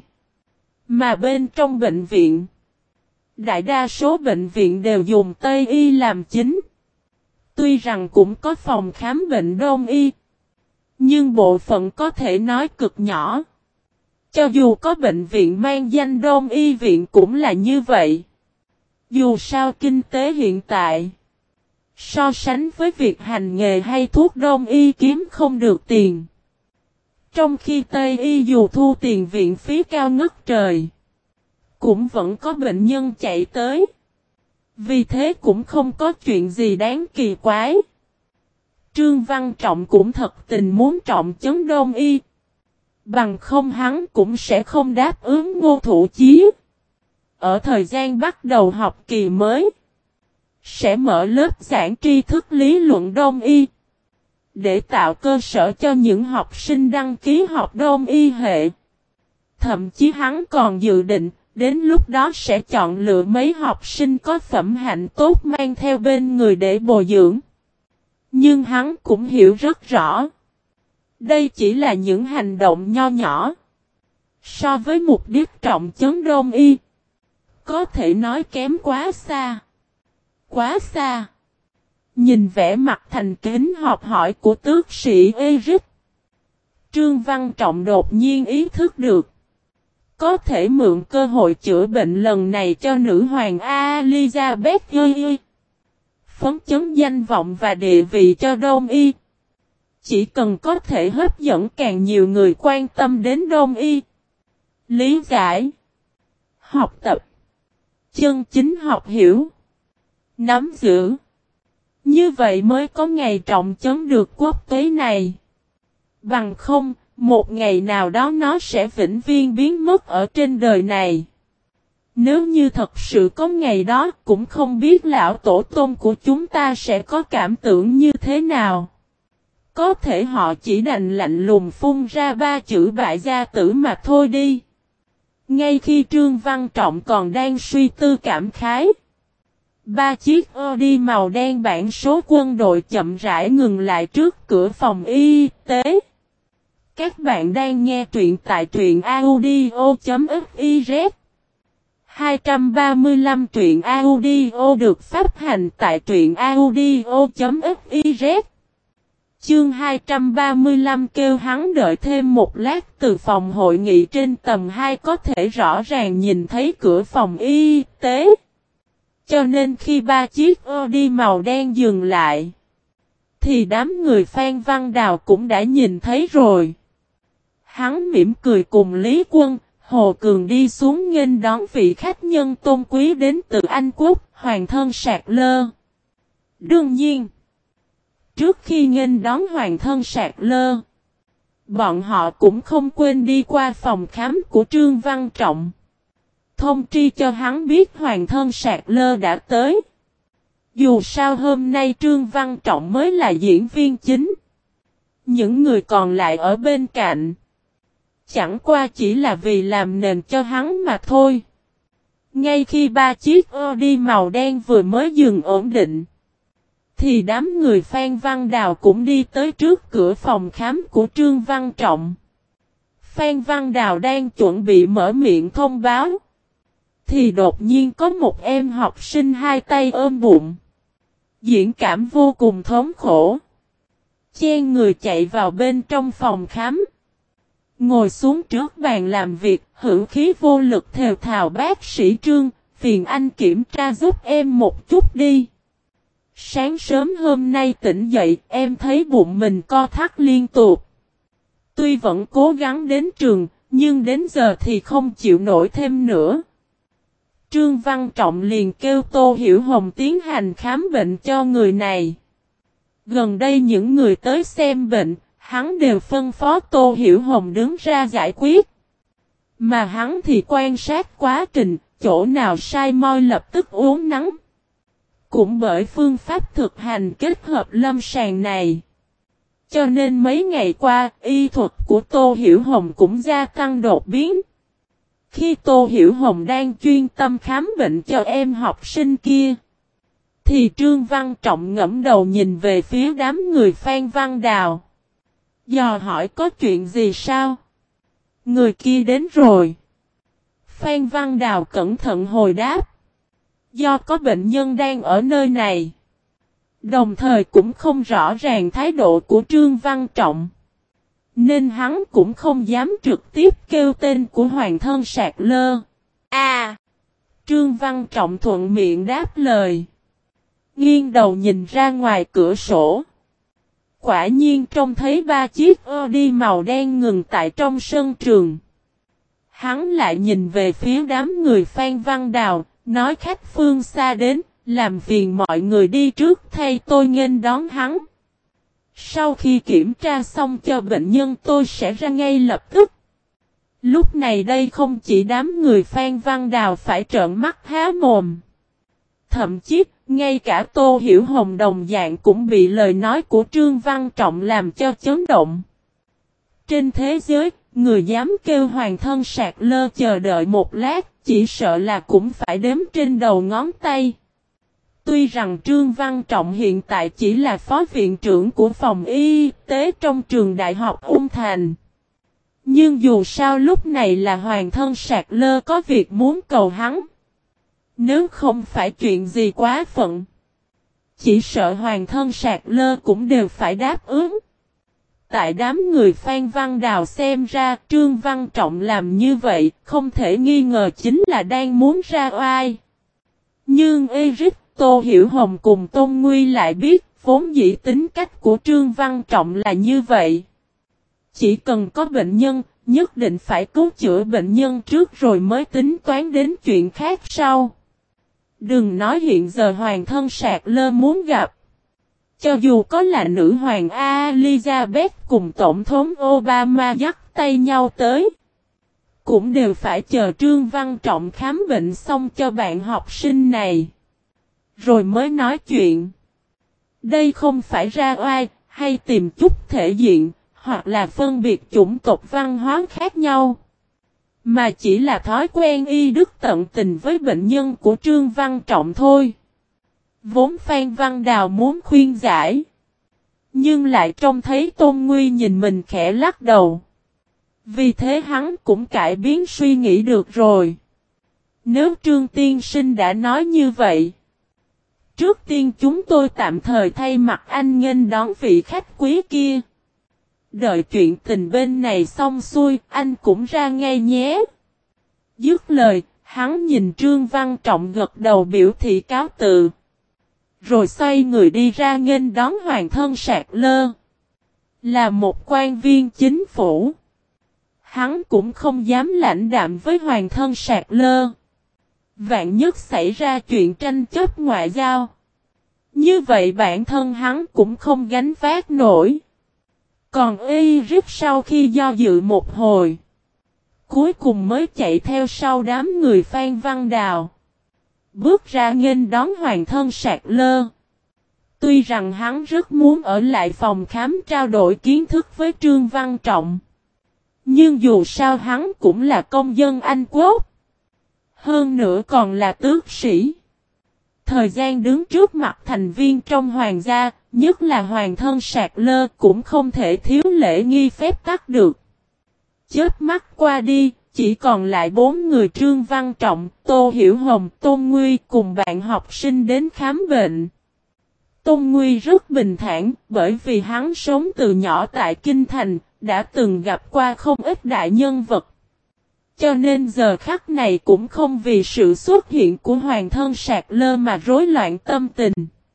Mà bên trong bệnh viện, đại đa số bệnh viện đều dùng Tây y làm chính. Tuy rằng cũng có phòng khám bệnh đông y, nhưng bộ phận có thể nói cực nhỏ. Cho dù có bệnh viện mang danh đông y viện cũng là như vậy. Dù sao kinh tế hiện tại, so sánh với việc hành nghề hay thuốc đông y kiếm không được tiền. Trong khi Tây y dù thu tiền viện phí cao ngất trời, cũng vẫn có bệnh nhân chạy tới. Vì thế cũng không có chuyện gì đáng kỳ quái. Trương Văn Trọng cũng thật tình muốn trọng chấn đông y. Bằng không hắn cũng sẽ không đáp ứng Ngô Thủ Chí. Ở thời gian bắt đầu học kỳ mới, sẽ mở lớp giảng tri thức lý luận đông y. Để tạo cơ sở cho những học sinh đăng ký học đông y hệ. Thậm chí hắn còn dự định, đến lúc đó sẽ chọn lựa mấy học sinh có phẩm hạnh tốt mang theo bên người để bồi dưỡng. Nhưng hắn cũng hiểu rất rõ. Đây chỉ là những hành động nho nhỏ. So với mục đích trọng chấn đông y, có thể nói kém quá xa. Quá xa. Nhìn vẻ mặt thành kính học hỏi của tước sĩ Eric, Trương Văn Trọng đột nhiên ý thức được. Có thể mượn cơ hội chữa bệnh lần này cho nữ hoàng Elizabeth. Phấn chấn danh vọng và địa vị cho đông y. Chỉ cần có thể hấp dẫn càng nhiều người quan tâm đến đông y, lý giải, học tập, chân chính học hiểu, nắm giữ. Như vậy mới có ngày trọng chấn được quốc tế này. Bằng không, một ngày nào đó nó sẽ vĩnh viễn biến mất ở trên đời này. Nếu như thật sự có ngày đó, cũng không biết lão tổ tông của chúng ta sẽ có cảm tưởng như thế nào. Có thể họ chỉ đành lạnh lùng phun ra ba chữ bại gia tử mà thôi đi. Ngay khi Trương Văn Trọng còn đang suy tư cảm khái, ba chiếc Audi màu đen bản số quân đội chậm rãi ngừng lại trước cửa phòng y tế. Các bạn đang nghe truyện tại truyện audio.fiz. hai trăm ba mươi lăm truyện audio được phát hành tại truyện audio.fiz. Chương hai trăm ba mươi lăm kêu hắn đợi thêm một lát. Từ phòng hội nghị trên tầng hai có thể rõ ràng nhìn thấy cửa phòng y tế. Cho nên khi ba chiếc Audi màu đen dừng lại, thì đám người Phan Văn Đào cũng đã nhìn thấy rồi. Hắn mỉm cười cùng Lý Quân, Hồ Cường đi xuống nghênh đón vị khách nhân tôn quý đến từ Anh Quốc, Hoàng thân Sạc Lơ. Đương nhiên, trước khi nghênh đón Hoàng thân Sạc Lơ, bọn họ cũng không quên đi qua phòng khám của Trương Văn Trọng. Thông tri cho hắn biết Hoàng thân Sạc Lơ đã tới. Dù sao hôm nay Trương Văn Trọng mới là diễn viên chính. Những người còn lại ở bên cạnh, chẳng qua chỉ là vì làm nền cho hắn mà thôi. Ngay khi ba chiếc Audi màu đen vừa mới dừng ổn định, thì đám người Phan Văn Đào cũng đi tới trước cửa phòng khám của Trương Văn Trọng. Phan Văn Đào đang chuẩn bị mở miệng thông báo, thì đột nhiên có một em học sinh hai tay ôm bụng, diễn cảm vô cùng thống khổ, chen người chạy vào bên trong phòng khám. Ngồi xuống trước bàn làm việc, hữu khí vô lực thều thào: bác sĩ Trương, phiền anh kiểm tra giúp em một chút đi. Sáng sớm hôm nay tỉnh dậy, em thấy bụng mình co thắt liên tục. Tuy vẫn cố gắng đến trường, nhưng đến giờ thì không chịu nổi thêm nữa. Trương Văn Trọng liền kêu Tô Hiểu Hồng tiến hành khám bệnh cho người này. Gần đây những người tới xem bệnh, hắn đều phân phó Tô Hiểu Hồng đứng ra giải quyết. Mà hắn thì quan sát quá trình, chỗ nào sai moi lập tức uống nắng. Cũng bởi phương pháp thực hành kết hợp lâm sàng này, cho nên mấy ngày qua, y thuật của Tô Hiểu Hồng cũng gia tăng đột biến. Khi Tô Hiểu Hồng đang chuyên tâm khám bệnh cho em học sinh kia, thì Trương Văn Trọng ngẫm đầu nhìn về phía đám người Phan Văn Đào. Dò hỏi có chuyện gì sao? Người kia đến rồi. Phan Văn Đào cẩn thận hồi đáp. Do có bệnh nhân đang ở nơi này. Đồng thời cũng không rõ ràng thái độ của Trương Văn Trọng. Nên hắn cũng không dám trực tiếp kêu tên của Hoàng thân Sạc Lơ. À! Trương Văn Trọng thuận miệng đáp lời. Nghiêng đầu nhìn ra ngoài cửa sổ. Quả nhiên trông thấy ba chiếc Audi màu đen ngừng tại trong sân trường. Hắn lại nhìn về phía đám người Phan Văn Đào, nói khách phương xa đến, làm phiền mọi người đi trước thay tôi nghênh đón hắn. Sau khi kiểm tra xong cho bệnh nhân tôi sẽ ra ngay lập tức. Lúc này đây không chỉ đám người Phan Văn Đào phải trợn mắt há mồm. Thậm chí, ngay cả Tô Hiểu Hồng đồng dạng cũng bị lời nói của Trương Văn Trọng làm cho chấn động. Trên thế giới, người dám kêu Hoàng thân Sạc Lơ chờ đợi một lát, chỉ sợ là cũng phải đếm trên đầu ngón tay. Tuy rằng Trương Văn Trọng hiện tại chỉ là phó viện trưởng của phòng y tế trong trường đại học Ung Thành. Nhưng dù sao lúc này là Hoàng thân Sạc Lơ có việc muốn cầu hắn. Nếu không phải chuyện gì quá phận, chỉ sợ Hoàng thân Sạc Lơ cũng đều phải đáp ứng. Tại đám người Phan Văn Đào xem ra Trương Văn Trọng làm như vậy không thể nghi ngờ chính là đang muốn ra oai. Nhưng Eric, Tô Hiểu Hồng cùng Tôn Nguy lại biết vốn dĩ tính cách của Trương Văn Trọng là như vậy. Chỉ cần có bệnh nhân, nhất định phải cứu chữa bệnh nhân trước rồi mới tính toán đến chuyện khác sau. Đừng nói hiện giờ Hoàng thân Sạc Lơ muốn gặp. Cho dù có là nữ hoàng Elizabeth cùng Tổng thống Obama dắt tay nhau tới, cũng đều phải chờ Trương Văn Trọng khám bệnh xong cho bạn học sinh này, rồi mới nói chuyện. Đây không phải ra oai, hay tìm chút thể diện, hoặc là phân biệt chủng tộc văn hóa khác nhau. Mà chỉ là thói quen y đức tận tình với bệnh nhân của Trương Văn Trọng thôi. Vốn Phan Văn Đào muốn khuyên giải. Nhưng lại trông thấy Tôn Nguy nhìn mình khẽ lắc đầu. Vì thế hắn cũng cải biến suy nghĩ được rồi. Nếu Trương Tiên Sinh đã nói như vậy, trước tiên chúng tôi tạm thời thay mặt anh nghênh đón vị khách quý kia. Đợi chuyện tình bên này xong xuôi, anh cũng ra ngay nhé. Dứt lời, hắn nhìn Trương Văn Trọng gật đầu biểu thị cáo từ. Rồi xoay người đi ra nghênh đón Hoàng thân Sạc Lơ. Là một quan viên chính phủ, hắn cũng không dám lãnh đạm với Hoàng thân Sạc Lơ. Vạn nhất xảy ra chuyện tranh chấp ngoại giao, như vậy bản thân hắn cũng không gánh vác nổi. Còn Eric sau khi do dự một hồi, cuối cùng mới chạy theo sau đám người Phan Văn Đào, bước ra nghênh đón Hoàng thân Sạc Lơ. Tuy rằng hắn rất muốn ở lại phòng khám trao đổi kiến thức với Trương Văn Trọng, nhưng dù sao hắn cũng là công dân Anh Quốc, hơn nữa còn là tước sĩ. Thời gian đứng trước mặt thành viên trong hoàng gia, nhất là Hoàng thân Sạc Lơ cũng không thể thiếu lễ nghi phép tắc được. Chớp mắt qua đi, chỉ còn lại bốn người Trương Văn Trọng, Tô Hiểu Hồng, Tôn Nguy cùng bạn học sinh đến khám bệnh. Tôn Nguy rất bình thản, bởi vì hắn sống từ nhỏ tại Kinh Thành, đã từng gặp qua không ít đại nhân vật. Cho nên giờ khắc này cũng không vì sự xuất hiện của Hoàng thân Sạc Lơ mà rối loạn tâm tình.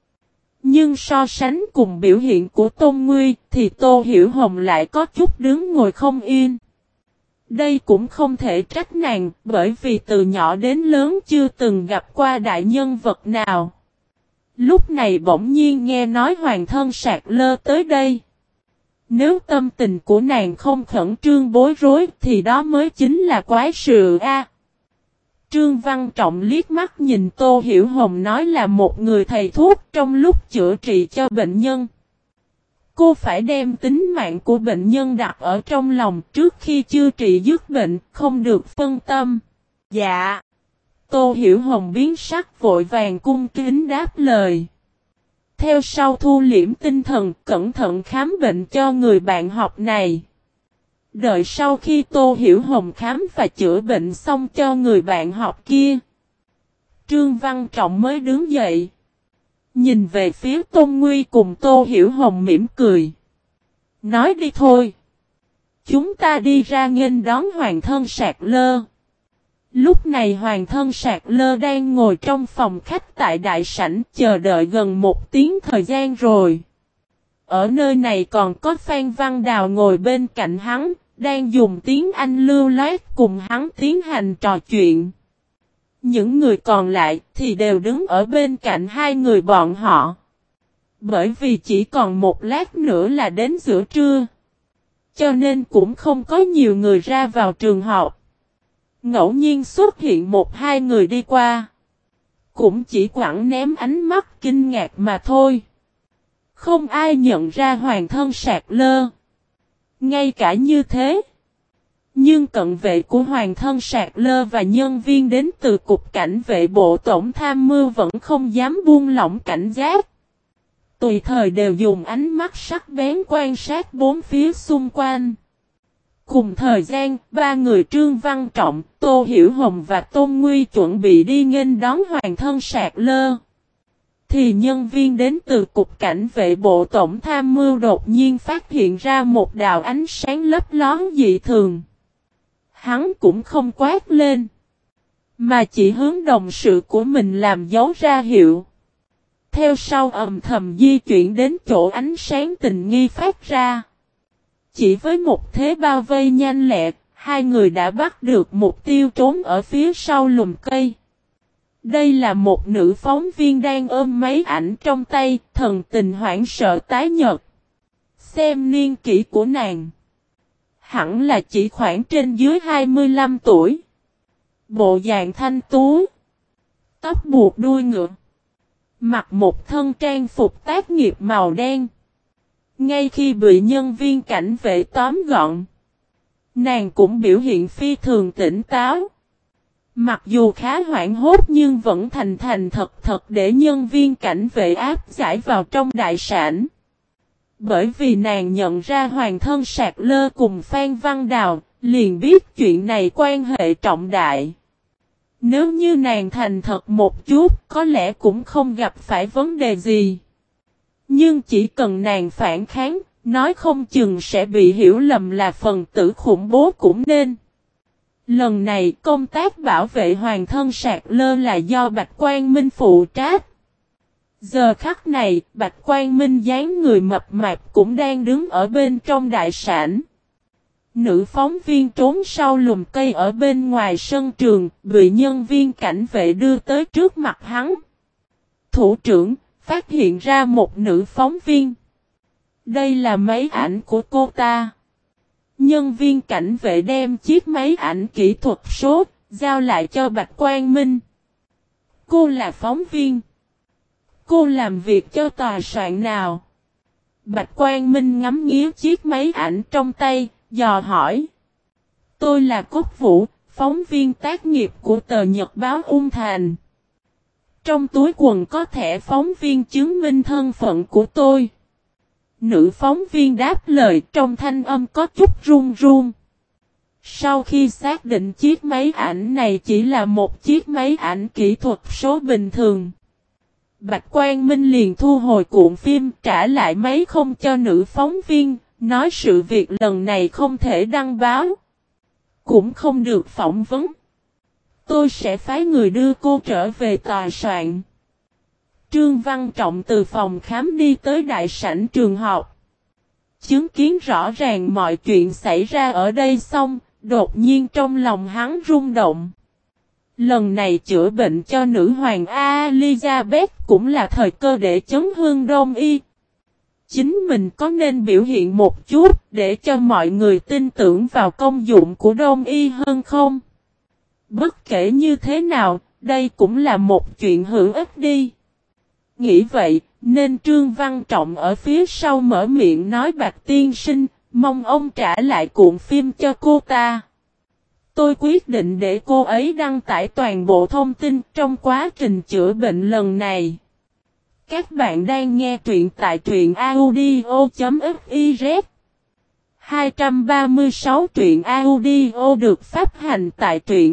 Nhưng so sánh cùng biểu hiện của Tôn Nguy thì Tô Hiểu Hồng lại có chút đứng ngồi không yên. Đây cũng không thể trách nàng, bởi vì từ nhỏ đến lớn chưa từng gặp qua đại nhân vật nào. Lúc này bỗng nhiên nghe nói Hoàng thân Sạc Lơ tới đây. Nếu tâm tình của nàng không khẩn trương bối rối thì đó mới chính là quái sự a. Trương Văn Trọng liếc mắt nhìn Tô Hiểu Hồng nói là một người thầy thuốc trong lúc chữa trị cho bệnh nhân. Cô phải đem tính mạng của bệnh nhân đặt ở trong lòng trước khi chữa trị dứt bệnh, không được phân tâm. Dạ. Tô Hiểu Hồng biến sắc vội vàng cung kính đáp lời. Theo sau thu liễm tinh thần cẩn thận khám bệnh cho người bạn học này. Đợi sau khi Tô Hiểu Hồng khám và chữa bệnh xong cho người bạn học kia. Trương Văn Trọng mới đứng dậy. Nhìn về phía Tôn Nguy cùng Tô Hiểu Hồng mỉm cười. Nói đi thôi. Chúng ta đi ra nghênh đón Hoàng thân Sạc Lơ. Lúc này Hoàng thân Sạc Lơ đang ngồi trong phòng khách tại đại sảnh chờ đợi gần một tiếng thời gian rồi. Ở nơi này còn có Phan Văn Đào ngồi bên cạnh hắn, đang dùng tiếng Anh lưu loát cùng hắn tiến hành trò chuyện. Những người còn lại thì đều đứng ở bên cạnh hai người bọn họ. Bởi vì chỉ còn một lát nữa là đến giữa trưa. Cho nên cũng không có nhiều người ra vào trường học. Ngẫu nhiên xuất hiện một hai người đi qua. Cũng chỉ quẳng ném ánh mắt kinh ngạc mà thôi. Không ai nhận ra Hoàng thân Sạc Lơ. Ngay cả như thế. Nhưng cận vệ của Hoàng thân Sạc Lơ và nhân viên đến từ Cục Cảnh vệ Bộ Tổng Tham mưu vẫn không dám buông lỏng cảnh giác. Tùy thời đều dùng ánh mắt sắc bén quan sát bốn phía xung quanh. Cùng thời gian, ba người Trương Văn Trọng, Tô Hiểu Hồng và Tôn Nguy chuẩn bị đi nghênh đón Hoàng thân Sạc Lơ. Thì nhân viên đến từ Cục Cảnh vệ Bộ Tổng Tham mưu đột nhiên phát hiện ra một đạo ánh sáng lấp lón dị thường. Hắn cũng không quát lên, mà chỉ hướng đồng sự của mình làm dấu ra hiệu. Theo sau ầm thầm di chuyển đến chỗ ánh sáng tình nghi phát ra. Chỉ với một thế bao vây nhanh lẹ, hai người đã bắt được mục tiêu trốn ở phía sau lùm cây. Đây là một nữ phóng viên đang ôm máy ảnh trong tay, thần tình hoảng sợ tái nhợt. Xem niên kỷ của nàng. Hẳn là chỉ khoảng trên dưới hai mươi lăm tuổi. Bộ dạng thanh tú. Tóc buộc đuôi ngựa. Mặc một thân trang phục tác nghiệp màu đen. Ngay khi bị nhân viên cảnh vệ tóm gọn, nàng cũng biểu hiện phi thường tỉnh táo. Mặc dù khá hoảng hốt nhưng vẫn thành thành thật thật để nhân viên cảnh vệ áp giải vào trong đại sảnh. Bởi vì nàng nhận ra Hoàng thân Sạc Lơ cùng Phan Văn Đào, liền biết chuyện này quan hệ trọng đại. Nếu như nàng thành thật một chút, có lẽ cũng không gặp phải vấn đề gì. Nhưng chỉ cần nàng phản kháng, nói không chừng sẽ bị hiểu lầm là phần tử khủng bố cũng nên. Lần này công tác bảo vệ Hoàng thân Sạc Lơ là do Bạch Quang Minh phụ trách. Giờ khắc này, Bạch Quang Minh dáng người mập mạp cũng đang đứng ở bên trong đại sảnh. Nữ phóng viên trốn sau lùm cây ở bên ngoài sân trường, bị nhân viên cảnh vệ đưa tới trước mặt hắn. Thủ trưởng, phát hiện ra một nữ phóng viên. Đây là máy ảnh của cô ta. Nhân viên cảnh vệ đem chiếc máy ảnh kỹ thuật số, giao lại cho Bạch Quang Minh. Cô là phóng viên. Cô làm việc cho tòa soạn nào? Bạch Quang Minh ngắm nghía chiếc máy ảnh trong tay, dò hỏi. Tôi là Cốt Vũ, phóng viên tác nghiệp của tờ Nhật báo Ung Thành. Trong túi quần có thẻ phóng viên chứng minh thân phận của tôi. Nữ phóng viên đáp lời trong thanh âm có chút run run. Sau khi xác định chiếc máy ảnh này chỉ là một chiếc máy ảnh kỹ thuật số bình thường, Bạch Quang Minh liền thu hồi cuộn phim, trả lại máy không cho nữ phóng viên, nói sự việc lần này không thể đăng báo, cũng không được phỏng vấn. Tôi sẽ phái người đưa cô trở về tòa soạn. Trương Văn Trọng từ phòng khám đi tới đại sảnh trường học. Chứng kiến rõ ràng mọi chuyện xảy ra ở đây xong, đột nhiên trong lòng hắn rung động. Lần này chữa bệnh cho nữ hoàng Elizabeth cũng là thời cơ để chấn hương Đông Y. Chính mình có nên biểu hiện một chút để cho mọi người tin tưởng vào công dụng của Đông Y hơn không? Bất kể như thế nào, đây cũng là một chuyện hữu ích đi. Nghĩ vậy, nên Trương Văn Trọng ở phía sau mở miệng nói Bạch tiên sinh, mong ông trả lại cuộn phim cho cô ta. tôi quyết định để cô ấy đăng tải toàn bộ thông tin trong quá trình chữa bệnh lần này. Các bạn đang nghe truyện tại truyện audio.fiz. hai trăm ba mươi sáu truyện audio được phát hành tại truyện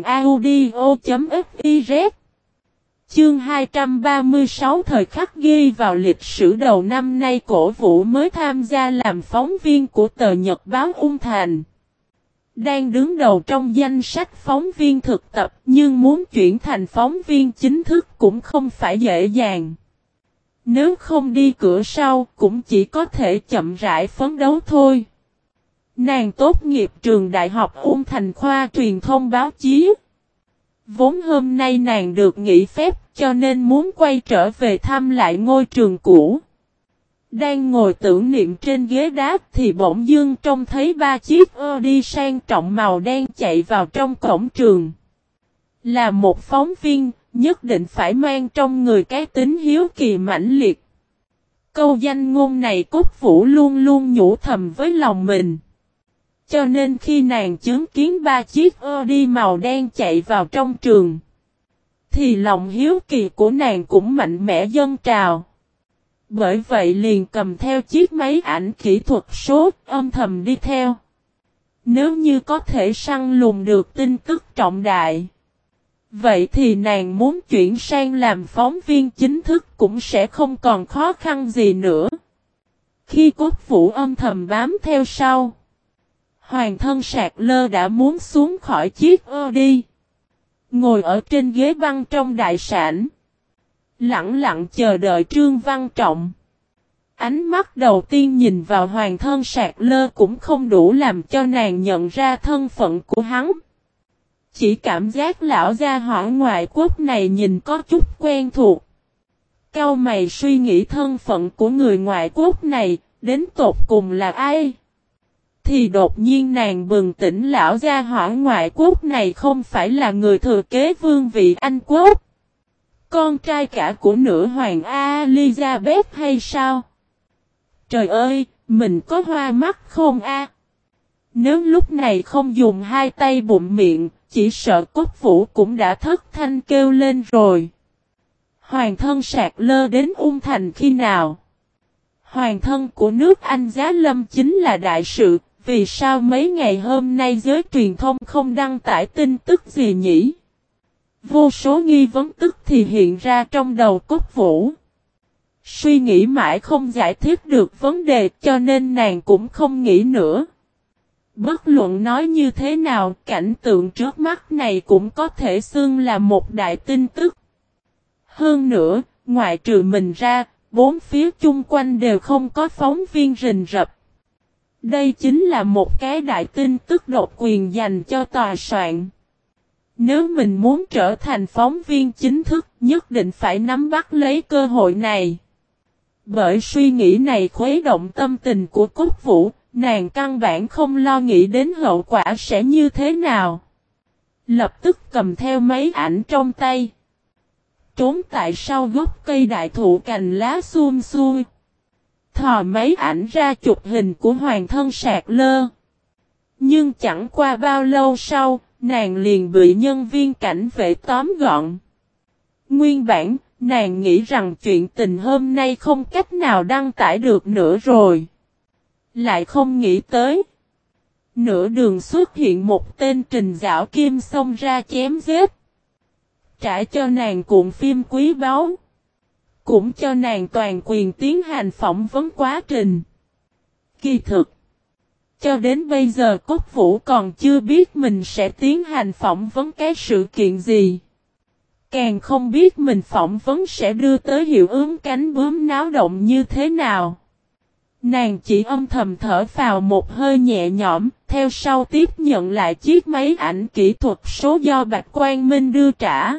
audio.fiz. Chương hai trăm ba mươi sáu thời khắc ghi vào lịch sử đầu năm nay cổ vũ mới tham gia làm phóng viên của tờ Nhật báo Ung Thành. Đang đứng đầu trong danh sách phóng viên thực tập nhưng muốn chuyển thành phóng viên chính thức cũng không phải dễ dàng. Nếu không đi cửa sau cũng chỉ có thể chậm rãi phấn đấu thôi. Nàng tốt nghiệp trường Đại học Ung Thành khoa truyền thông báo chí. Vốn hôm nay nàng được nghỉ phép cho nên muốn quay trở về thăm lại ngôi trường cũ. Đang ngồi tưởng niệm trên ghế đá thì bỗng dưng trông thấy ba chiếc Audi sang trọng màu đen chạy vào trong cổng trường. Là một phóng viên, nhất định phải mang trong người cái tính hiếu kỳ mãnh liệt. Câu danh ngôn này Cốt Vũ luôn luôn nhủ thầm với lòng mình. Cho nên khi nàng chứng kiến ba chiếc Audi màu đen chạy vào trong trường, thì lòng hiếu kỳ của nàng cũng mạnh mẽ dâng trào. Bởi vậy liền cầm theo chiếc máy ảnh kỹ thuật số âm thầm đi theo. Nếu như có thể săn lùng được tin tức trọng đại, vậy thì nàng muốn chuyển sang làm phóng viên chính thức cũng sẽ không còn khó khăn gì nữa. Khi Cốt Vũ âm thầm bám theo sau, Hoàng thân Sạc Lơ đã muốn xuống khỏi chiếc Audi, ngồi ở trên ghế băng trong đại sảnh, lặng lặng chờ đợi Trương Văn Trọng. Ánh mắt đầu tiên nhìn vào Hoàng thân Sạc Lơ cũng không đủ làm cho nàng nhận ra thân phận của hắn. Chỉ cảm giác lão gia hỏa ngoại quốc này nhìn có chút quen thuộc. Cau mày suy nghĩ thân phận của người ngoại quốc này, đến tột cùng là ai? Thì đột nhiên nàng bừng tỉnh lão gia hỏa ngoại quốc này không phải là người thừa kế vương vị Anh quốc. Con trai cả của nữ hoàng Elizabeth hay sao? Trời ơi, mình có hoa mắt không a? À? Nếu lúc này không dùng hai tay bụm miệng, chỉ sợ Cốt Vũ cũng đã thất thanh kêu lên rồi. Hoàng thân Sạc Lơ đến Ung Thành khi nào? Hoàng thân của nước Anh Giá Lâm chính là đại sự, vì sao mấy ngày hôm nay giới truyền thông không đăng tải tin tức gì nhỉ? Vô số nghi vấn tức thì hiện ra trong đầu Cốt Vũ. Suy nghĩ mãi không giải thích được vấn đề cho nên nàng cũng không nghĩ nữa. Bất luận nói như thế nào, cảnh tượng trước mắt này cũng có thể xưng là một đại tin tức. Hơn nữa, ngoại trừ mình ra, bốn phía chung quanh đều không có phóng viên rình rập. Đây chính là một cái đại tin tức độc quyền dành cho tòa soạn. Nếu mình muốn trở thành phóng viên chính thức, nhất định phải nắm bắt lấy cơ hội này. Bởi suy nghĩ này khuấy động tâm tình của Cốt Vũ, nàng căn bản không lo nghĩ đến hậu quả sẽ như thế nào. Lập tức cầm theo máy ảnh trong tay, trốn tại sau gốc cây đại thụ cành lá xum xuôi. Thò máy ảnh ra chụp hình của Hoàng thân Sạc Lơ. Nhưng chẳng qua bao lâu sau, nàng liền bị nhân viên cảnh vệ tóm gọn. Nguyên bản, nàng nghĩ rằng chuyện tình hôm nay không cách nào đăng tải được nữa rồi. Lại không nghĩ tới. Nửa đường xuất hiện một tên Trình Giảo Kim xông ra chém giết. Trả cho nàng cuộn phim quý báu. Cũng cho nàng toàn quyền tiến hành phỏng vấn quá trình. Kỳ thực, cho đến bây giờ Cốt Vũ còn chưa biết mình sẽ tiến hành phỏng vấn cái sự kiện gì. Càng không biết mình phỏng vấn sẽ đưa tới hiệu ứng cánh bướm náo động như thế nào. Nàng chỉ âm thầm thở phào một hơi nhẹ nhõm, theo sau tiếp nhận lại chiếc máy ảnh kỹ thuật số do Bạch Quang Minh đưa trả.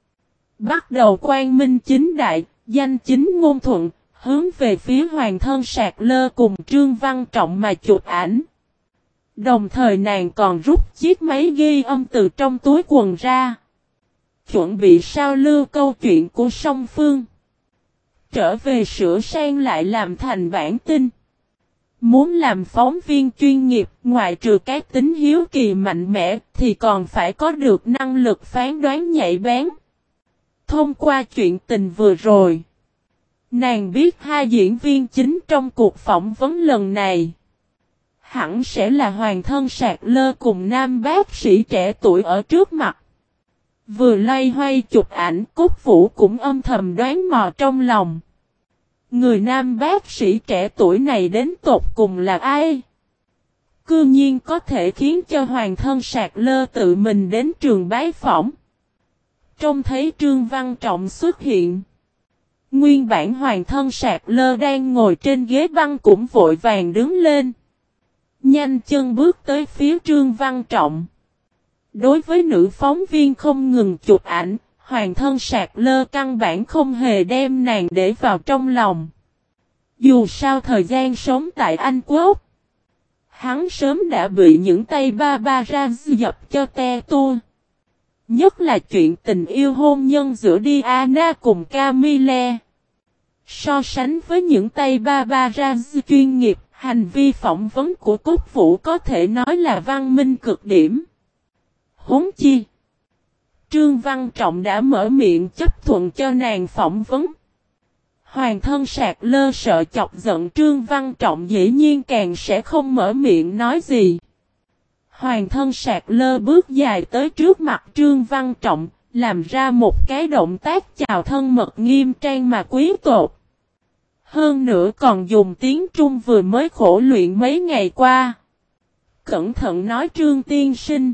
Bắt đầu quang minh chính đại, danh chính ngôn thuận, hướng về phía Hoàng thân Sạc Lơ cùng Trương Văn Trọng mà chụp ảnh. Đồng thời nàng còn rút chiếc máy ghi âm từ trong túi quần ra. Chuẩn bị sao lưu câu chuyện của song phương. Trở về sửa sang lại làm thành bản tin. Muốn làm phóng viên chuyên nghiệp, ngoại trừ cái tính hiếu kỳ mạnh mẽ, thì còn phải có được năng lực phán đoán nhạy bén. Thông qua chuyện tình vừa rồi, nàng biết hai diễn viên chính trong cuộc phỏng vấn lần này hẳn sẽ là Hoàng thân Sạc Lơ cùng nam bác sĩ trẻ tuổi ở trước mặt. Vừa loay hoay chụp ảnh, Cúc Vũ cũng âm thầm đoán mò trong lòng. Người nam bác sĩ trẻ tuổi này đến tột cùng là ai? Cư nhiên có thể khiến cho Hoàng thân Sạc Lơ tự mình đến trường bái phỏng. Trông thấy Trương Văn Trọng xuất hiện. Nguyên bản Hoàng thân Sạc Lơ đang ngồi trên ghế băng cũng vội vàng đứng lên. Nhanh chân bước tới phía Trương Văn Trọng. Đối với nữ phóng viên không ngừng chụp ảnh, Hoàng thân Sạc Lơ căn bản không hề đem nàng để vào trong lòng. Dù sao thời gian sống tại Anh Quốc, hắn sớm đã bị những tay ba ba ra dập cho te tua. Nhất là chuyện tình yêu hôn nhân giữa Diana cùng Camille. So sánh với những tay ba ba ra chuyên nghiệp, hành vi phỏng vấn của Cúc Vũ có thể nói là văn minh cực điểm. Huống chi, Trương Văn Trọng đã mở miệng chấp thuận cho nàng phỏng vấn. Hoàng thân Sạc Lơ sợ chọc giận Trương Văn Trọng dĩ nhiên càng sẽ không mở miệng nói gì. Hoàng thân Sạc Lơ bước dài tới trước mặt Trương Văn Trọng, làm ra một cái động tác chào thân mật nghiêm trang mà quý tột. Hơn nữa còn dùng tiếng Trung vừa mới khổ luyện mấy ngày qua. Cẩn thận nói Trương tiên sinh.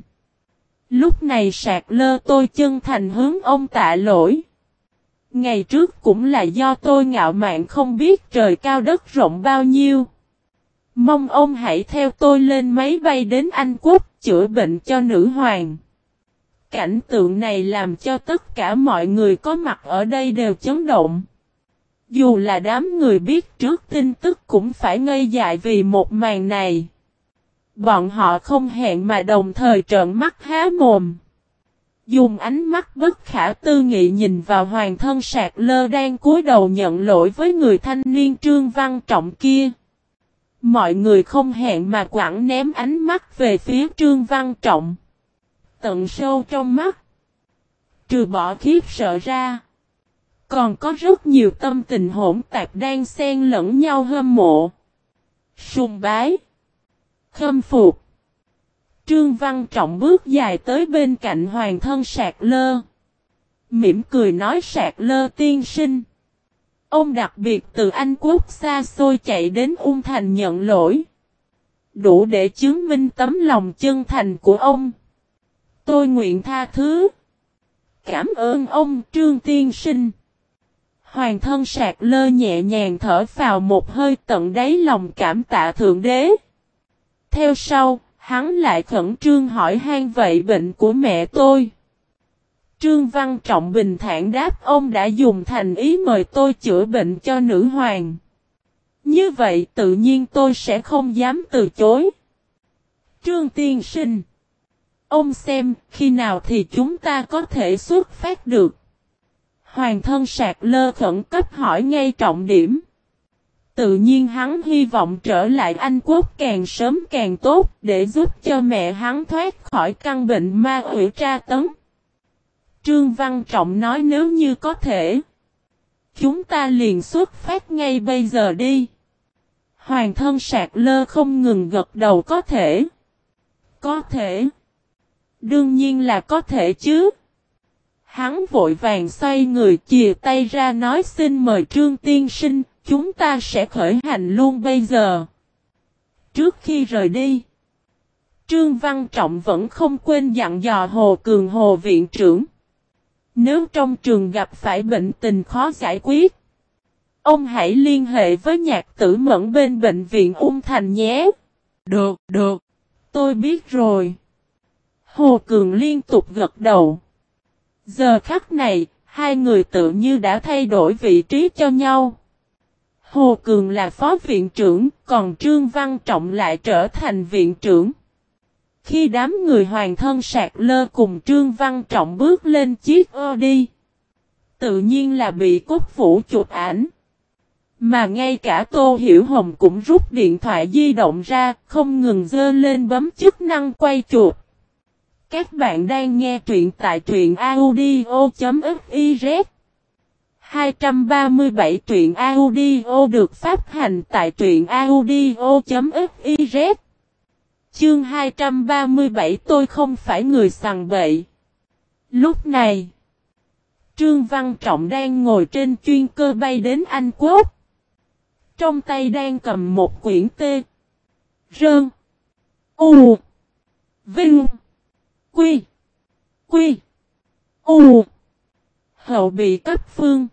Lúc này Sạc Lơ tôi chân thành hướng ông tạ lỗi. Ngày trước cũng là do tôi ngạo mạn không biết trời cao đất rộng bao nhiêu. Mong ông hãy theo tôi lên máy bay đến Anh Quốc chữa bệnh cho nữ hoàng. Cảnh tượng này làm cho tất cả mọi người có mặt ở đây đều chấn động. Dù là đám người biết trước tin tức cũng phải ngây dại vì một màn này. Bọn họ không hẹn mà đồng thời trợn mắt há mồm. Dùng ánh mắt bất khả tư nghị nhìn vào Hoàng thân Sạc Lơ đang cúi đầu nhận lỗi với người thanh niên Trương Văn Trọng kia. Mọi người không hẹn mà quẳng ném ánh mắt về phía Trương Văn Trọng. Tận sâu trong mắt, trừ bỏ khiếp sợ ra, còn có rất nhiều tâm tình hỗn tạp đang xen lẫn nhau hâm mộ, sùng bái, khâm phục. Trương Văn Trọng bước dài tới bên cạnh Hoàng thân Sạc Lơ. Mỉm cười nói Sạc Lơ tiên sinh. Ông đặc biệt từ Anh Quốc xa xôi chạy đến Ung Thành nhận lỗi. Đủ để chứng minh tấm lòng chân thành của ông. Tôi nguyện tha thứ. Cảm ơn ông Trương tiên sinh. Hoàng thân Sạc Lơ nhẹ nhàng thở phào một hơi tận đáy lòng cảm tạ Thượng Đế. Theo sau, hắn lại khẩn trương hỏi han vậy bệnh của mẹ tôi. Trương Văn Trọng bình thản đáp ông đã dùng thành ý mời tôi chữa bệnh cho nữ hoàng. Như vậy tự nhiên tôi sẽ không dám từ chối. Trương tiên sinh. Ông xem khi nào thì chúng ta có thể xuất phát được. Hoàng thân Sạc Lơ khẩn cấp hỏi ngay trọng điểm. Tự nhiên hắn hy vọng trở lại Anh Quốc càng sớm càng tốt để giúp cho mẹ hắn thoát khỏi căn bệnh ma quỷ tra tấn. Trương Văn Trọng nói nếu như có thể, chúng ta liền xuất phát ngay bây giờ đi. Hoàng thân Sạc Lơ không ngừng gật đầu có thể. Có thể. Đương nhiên là có thể chứ. Hắn vội vàng xoay người chìa tay ra nói xin mời Trương tiên sinh, chúng ta sẽ khởi hành luôn bây giờ. Trước khi rời đi, Trương Văn Trọng vẫn không quên dặn dò Hồ Cường Hồ viện trưởng. Nếu trong trường gặp phải bệnh tình khó giải quyết, ông hãy liên hệ với Nhạc Tử Mẫn bên bệnh viện Ung Thành nhé. Được, được, tôi biết rồi. Hồ Cường liên tục gật đầu. Giờ khắc này, hai người tự như đã thay đổi vị trí cho nhau. Hồ Cường là phó viện trưởng, còn Trương Văn Trọng lại trở thành viện trưởng. Khi đám người Hoàng thân Sạc Lơ cùng Trương Văn Trọng bước lên chiếc Audi, tự nhiên là bị Cúc Vũ chụp ảnh. Mà ngay cả Tô Hiểu Hồng cũng rút điện thoại di động ra, không ngừng giơ lên bấm chức năng quay chuột. Các bạn đang nghe truyện tại truyện audio.fiz. hai trăm ba mươi bảy truyện audio được phát hành tại truyện audio.fiz. Chương hai trăm ba mươi bảy tôi không phải người sằng bậy. Lúc này, Trương Văn Trọng đang ngồi trên chuyên cơ bay đến Anh Quốc. Trong tay đang cầm một quyển tê. Rơn. U. Vinh. Quy. Quy. U. Hậu bị cấp phương.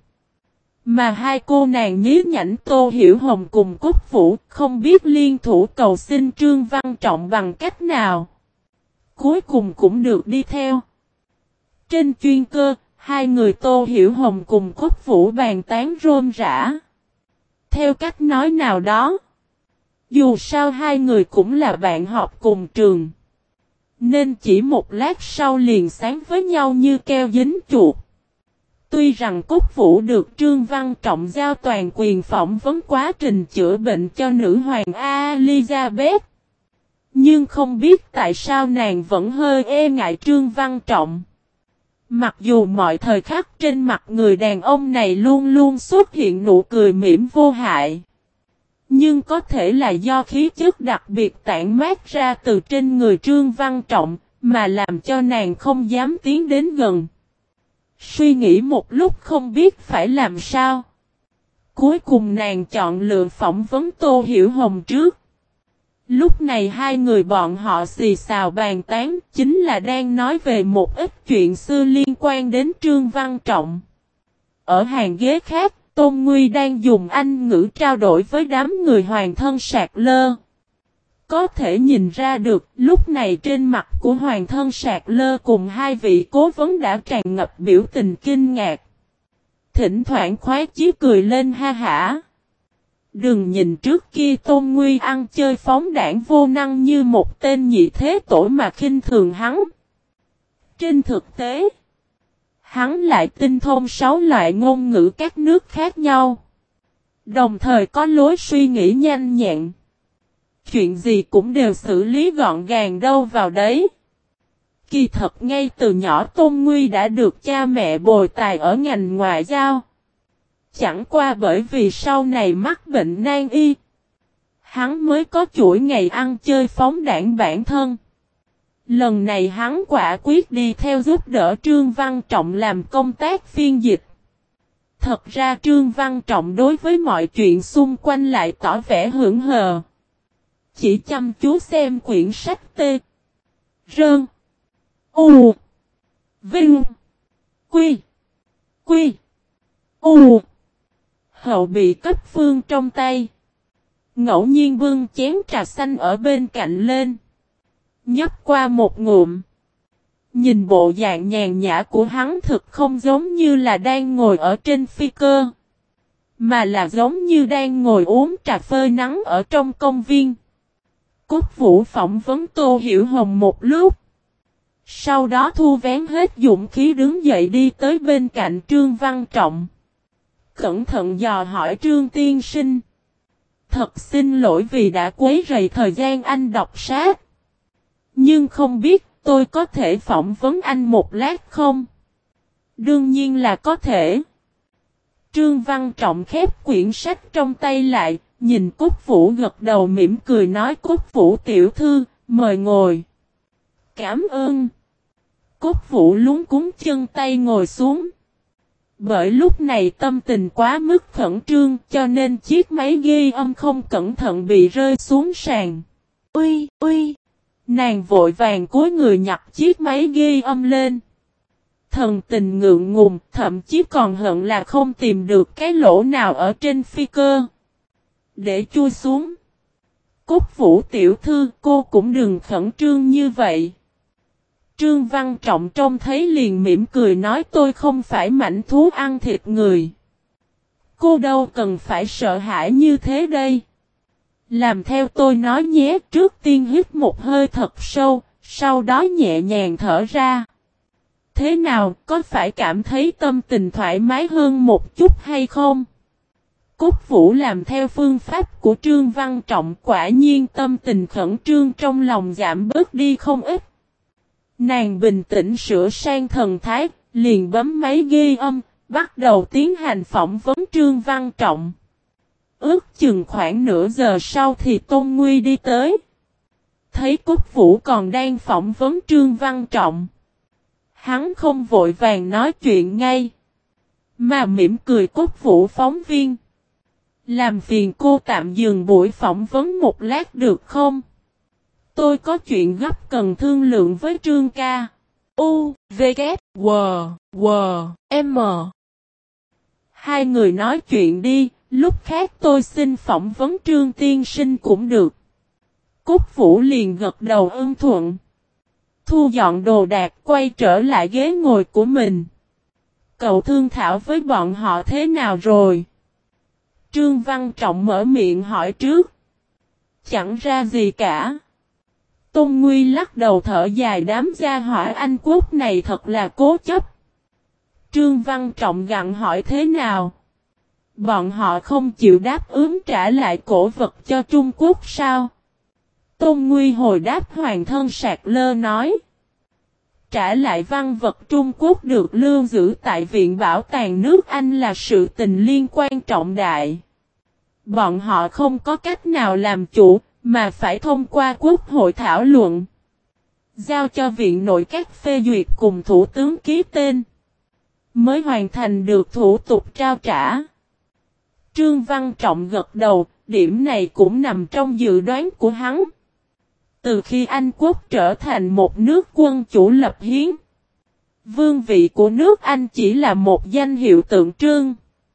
Mà hai cô nàng nhí nhảnh Tô Hiểu Hồng cùng Cúc Vũ không biết liên thủ cầu xin Trương Văn Trọng bằng cách nào. Cuối cùng cũng được đi theo. Trên chuyên cơ, hai người Tô Hiểu Hồng cùng Cúc Vũ bàn tán rôm rã. Theo cách nói nào đó, dù sao hai người cũng là bạn học cùng trường, nên chỉ một lát sau liền sáng với nhau như keo dính chuột. Tuy rằng Cúc Vũ được Trương Văn Trọng giao toàn quyền phỏng vấn quá trình chữa bệnh cho nữ hoàng Elizabeth, nhưng không biết tại sao nàng vẫn hơi e ngại Trương Văn Trọng. Mặc dù mọi thời khắc trên mặt người đàn ông này luôn luôn xuất hiện nụ cười mỉm vô hại, nhưng có thể là do khí chất đặc biệt tản mát ra từ trên người Trương Văn Trọng, mà làm cho nàng không dám tiến đến gần. Suy nghĩ một lúc không biết phải làm sao. Cuối cùng nàng chọn lựa phỏng vấn Tô Hiểu Hồng trước. Lúc này hai người bọn họ xì xào bàn tán, chính là đang nói về một ít chuyện xưa liên quan đến Trương Văn Trọng. Ở hàng ghế khác, Tôn Nguy đang dùng Anh ngữ trao đổi với đám người Hoàng thân Sạc Lơ. Có thể nhìn ra được, lúc này trên mặt của Hoàng thân Sạc Lơ cùng hai vị cố vấn đã tràn ngập biểu tình kinh ngạc. Thỉnh thoảng khoái chí cười lên ha hả. Đừng nhìn trước kia Tôn Nguy ăn chơi phóng đảng vô năng như một tên nhị thế tổ mà khinh thường hắn. Trên thực tế, hắn lại tinh thông sáu loại ngôn ngữ các nước khác nhau, đồng thời có lối suy nghĩ nhanh nhẹn. Chuyện gì cũng đều xử lý gọn gàng đâu vào đấy. Kỳ thật ngay từ nhỏ Tôn Nguy đã được cha mẹ bồi tài ở ngành ngoại giao. Chẳng qua bởi vì sau này mắc bệnh nan y, hắn mới có chuỗi ngày ăn chơi phóng đảng bản thân. Lần này hắn quả quyết đi theo giúp đỡ Trương Văn Trọng làm công tác phiên dịch. Thật ra Trương Văn Trọng đối với mọi chuyện xung quanh lại tỏ vẻ hưởng hờ. Chỉ chăm chú xem quyển sách tê. Rơn. U. Vinh. Quy. Quy. U. Hậu bị cấp phương trong tay. Ngẫu nhiên bưng chén trà xanh ở bên cạnh lên. Nhấp qua một ngụm. Nhìn bộ dạng nhàn nhã của hắn thực không giống như là đang ngồi ở trên phi cơ, mà là giống như đang ngồi uống trà phơi nắng ở trong công viên. Cúc Vũ phỏng vấn Tô Hiểu Hồng một lúc. Sau đó thu vén hết dũng khí đứng dậy đi tới bên cạnh Trương Văn Trọng. Cẩn thận dò hỏi Trương tiên sinh. Thật xin lỗi vì đã quấy rầy thời gian anh đọc sách. Nhưng không biết tôi có thể phỏng vấn anh một lát không? Đương nhiên là có thể. Trương Văn Trọng khép quyển sách trong tay lại, nhìn Cúc Vũ gật đầu mỉm cười nói Cúc Vũ tiểu thư, mời ngồi. Cảm ơn. Cúc Vũ luống cuống chân tay ngồi xuống. Bởi lúc này tâm tình quá mức khẩn trương cho nên chiếc máy ghi âm không cẩn thận bị rơi xuống sàn. Ui, ui. Nàng vội vàng cúi người nhặt chiếc máy ghi âm lên. Thần tình ngượng ngùng, thậm chí còn hận là không tìm được cái lỗ nào ở trên phi cơ để chui xuống. Cúc Vũ tiểu thư, cô cũng đừng khẩn trương như vậy. Trương Văn Trọng trông thấy liền mỉm cười nói tôi không phải mảnh thú ăn thịt người. Cô đâu cần phải sợ hãi như thế đây. Làm theo tôi nói nhé, trước tiên hít một hơi thật sâu, sau đó nhẹ nhàng thở ra. Thế nào, có phải cảm thấy tâm tình thoải mái hơn một chút hay không? Cốt Vũ làm theo phương pháp của Trương Văn Trọng, quả nhiên tâm tình khẩn trương trong lòng giảm bớt đi không ít. Nàng bình tĩnh sửa sang thần thái, liền bấm máy ghi âm, bắt đầu tiến hành phỏng vấn Trương Văn Trọng. Ước chừng khoảng nửa giờ sau thì Tôn Nguy đi tới. Thấy Cốt Vũ còn đang phỏng vấn Trương Văn Trọng. Hắn không vội vàng nói chuyện ngay, mà mỉm cười Cốt Vũ phóng viên. Làm phiền cô tạm dừng buổi phỏng vấn một lát được không? Tôi có chuyện gấp cần thương lượng với Trương ca. U, V, K, W, W, M. Hai người nói chuyện đi, lúc khác tôi xin phỏng vấn Trương tiên sinh cũng được. Cốt Vũ liền gật đầu ưng thuận. Thu dọn đồ đạc quay trở lại ghế ngồi của mình. Cậu thương thảo với bọn họ thế nào rồi? Trương Văn Trọng mở miệng hỏi trước. Chẳng ra gì cả. Tôn Nguy lắc đầu thở dài, đám gia hỏa Anh Quốc này thật là cố chấp. Trương Văn Trọng gặng hỏi thế nào? Bọn họ không chịu đáp ứng trả lại cổ vật cho Trung Quốc sao? Tôn Nguy hồi đáp Hoàng thân Sạc Lơ nói. Trả lại văn vật Trung Quốc được lưu giữ tại Viện Bảo tàng nước Anh là sự tình liên quan trọng đại. Bọn họ không có cách nào làm chủ, mà phải thông qua Quốc hội thảo luận. Giao cho Viện Nội các phê duyệt cùng Thủ tướng ký tên. Mới hoàn thành được thủ tục trao trả. Trương Văn Trọng gật đầu, điểm này cũng nằm trong dự đoán của hắn. Từ khi Anh Quốc trở thành một nước quân chủ lập hiến, vương vị của nước Anh chỉ là một danh hiệu tượng trưng.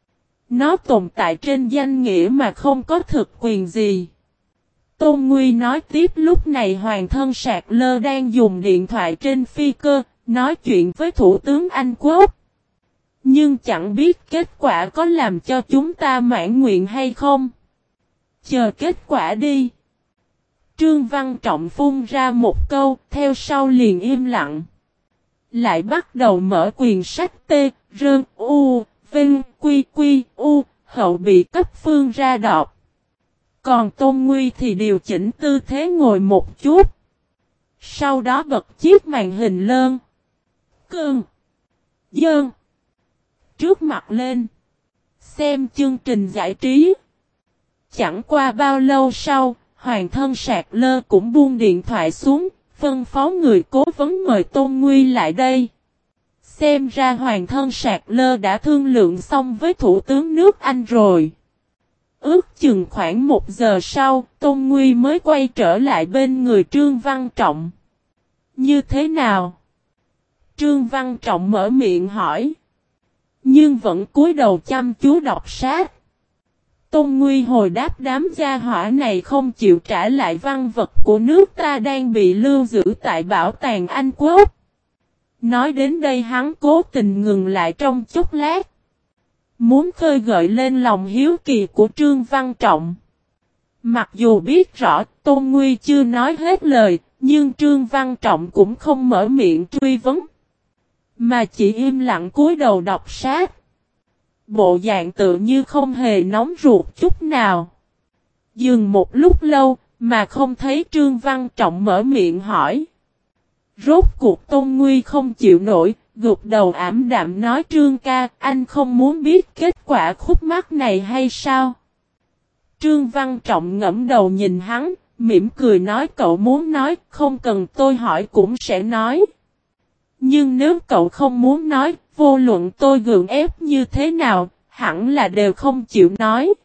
Nó tồn tại trên danh nghĩa mà không có thực quyền gì. Tôn Nguy nói tiếp, lúc này Hoàng thân Sạc Lơ đang dùng điện thoại trên phi cơ, nói chuyện với Thủ tướng Anh Quốc. Nhưng chẳng biết kết quả có làm cho chúng ta mãn nguyện hay không. Chờ kết quả đi. Trương Văn Trọng phun ra một câu, theo sau liền im lặng. Lại bắt đầu mở quyển sách T, Rơn, U, Vinh, Quy, Quy, U, hậu bị cấp phương ra đọc. Còn Tôn Nguy thì điều chỉnh tư thế ngồi một chút. Sau đó bật chiếc màn hình lơn. Cơn. Dơn. Trước mặt lên. Xem chương trình giải trí. Chẳng qua bao lâu sau, Hoàng thân Sạc Lơ cũng buông điện thoại xuống, phân phó người cố vấn mời Tôn Nguy lại đây. Xem ra Hoàng thân Sạc Lơ đã thương lượng xong với Thủ tướng nước Anh rồi. Ước chừng khoảng một giờ sau, Tôn Nguy mới quay trở lại bên người Trương Văn Trọng. Như thế nào? Trương Văn Trọng mở miệng hỏi. Nhưng vẫn cúi đầu chăm chú đọc sách. Tôn Nguy hồi đáp, đám gia hỏa này không chịu trả lại văn vật của nước ta đang bị lưu giữ tại Bảo tàng Anh Quốc. Nói đến đây hắn cố tình ngừng lại trong chốc lát. Muốn khơi gợi lên lòng hiếu kỳ của Trương Văn Trọng. Mặc dù biết rõ Tôn Nguy chưa nói hết lời, nhưng Trương Văn Trọng cũng không mở miệng truy vấn. Mà chỉ im lặng cúi đầu đọc sách. Bộ dạng tự như không hề nóng ruột chút nào. Dừng một lúc lâu mà không thấy Trương Văn Trọng mở miệng hỏi. Rốt cuộc Tôn Nguy không chịu nổi, gục đầu ảm đạm nói, Trương ca, anh không muốn biết kết quả khúc mắc này hay sao? Trương Văn Trọng ngẫm đầu nhìn hắn, mỉm cười nói, cậu muốn nói, không cần tôi hỏi cũng sẽ nói. Nhưng nếu cậu không muốn nói, vô luận tôi gượng ép như thế nào, hẳn là đều không chịu nói.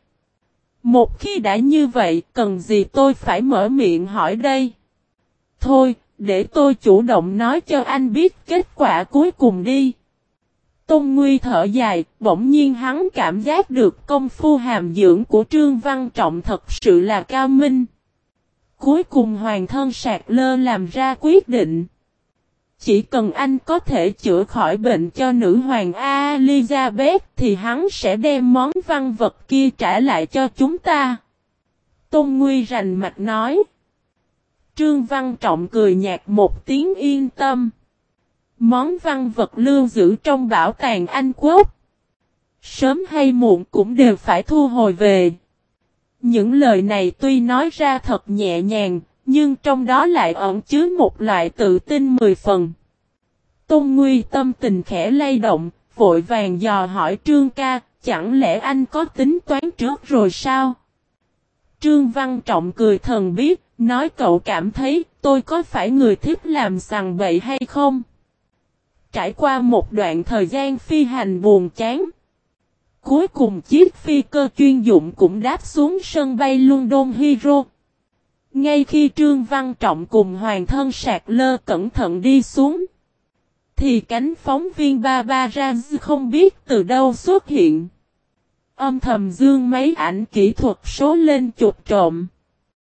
Một khi đã như vậy, cần gì tôi phải mở miệng hỏi đây? Thôi, để tôi chủ động nói cho anh biết kết quả cuối cùng đi. Tôn Nguy thở dài, bỗng nhiên hắn cảm giác được công phu hàm dưỡng của Trương Văn Trọng thật sự là cao minh. Cuối cùng Hoàng thân Sạc Lơ làm ra quyết định. Chỉ cần anh có thể chữa khỏi bệnh cho nữ hoàng Elizabeth thì hắn sẽ đem món văn vật kia trả lại cho chúng ta. Tôn Nguy rành mạch nói. Trương Văn Trọng cười nhạt một tiếng, yên tâm. Món văn vật lưu giữ trong bảo tàng Anh Quốc Sớm hay muộn cũng đều phải thu hồi về. Những lời này tuy nói ra thật nhẹ nhàng, nhưng trong đó lại ẩn chứa một loại tự tin mười phần. Tôn Nguy tâm tình khẽ lay động, vội vàng dò hỏi Trương ca, chẳng lẽ anh có tính toán trước rồi sao? Trương Văn Trọng cười thần biết, nói cậu cảm thấy tôi có phải người thiếp làm sằng bậy hay không? Trải qua một đoạn thời gian phi hành buồn chán. Cuối cùng chiếc phi cơ chuyên dụng cũng đáp xuống sân bay London Heathrow. Ngay khi Trương Văn Trọng cùng Hoàng thân Sạc Lơ cẩn thận đi xuống, thì cánh phóng viên Barbara không biết từ đâu xuất hiện. Âm thầm dương mấy ảnh kỹ thuật số lên chụp trộm.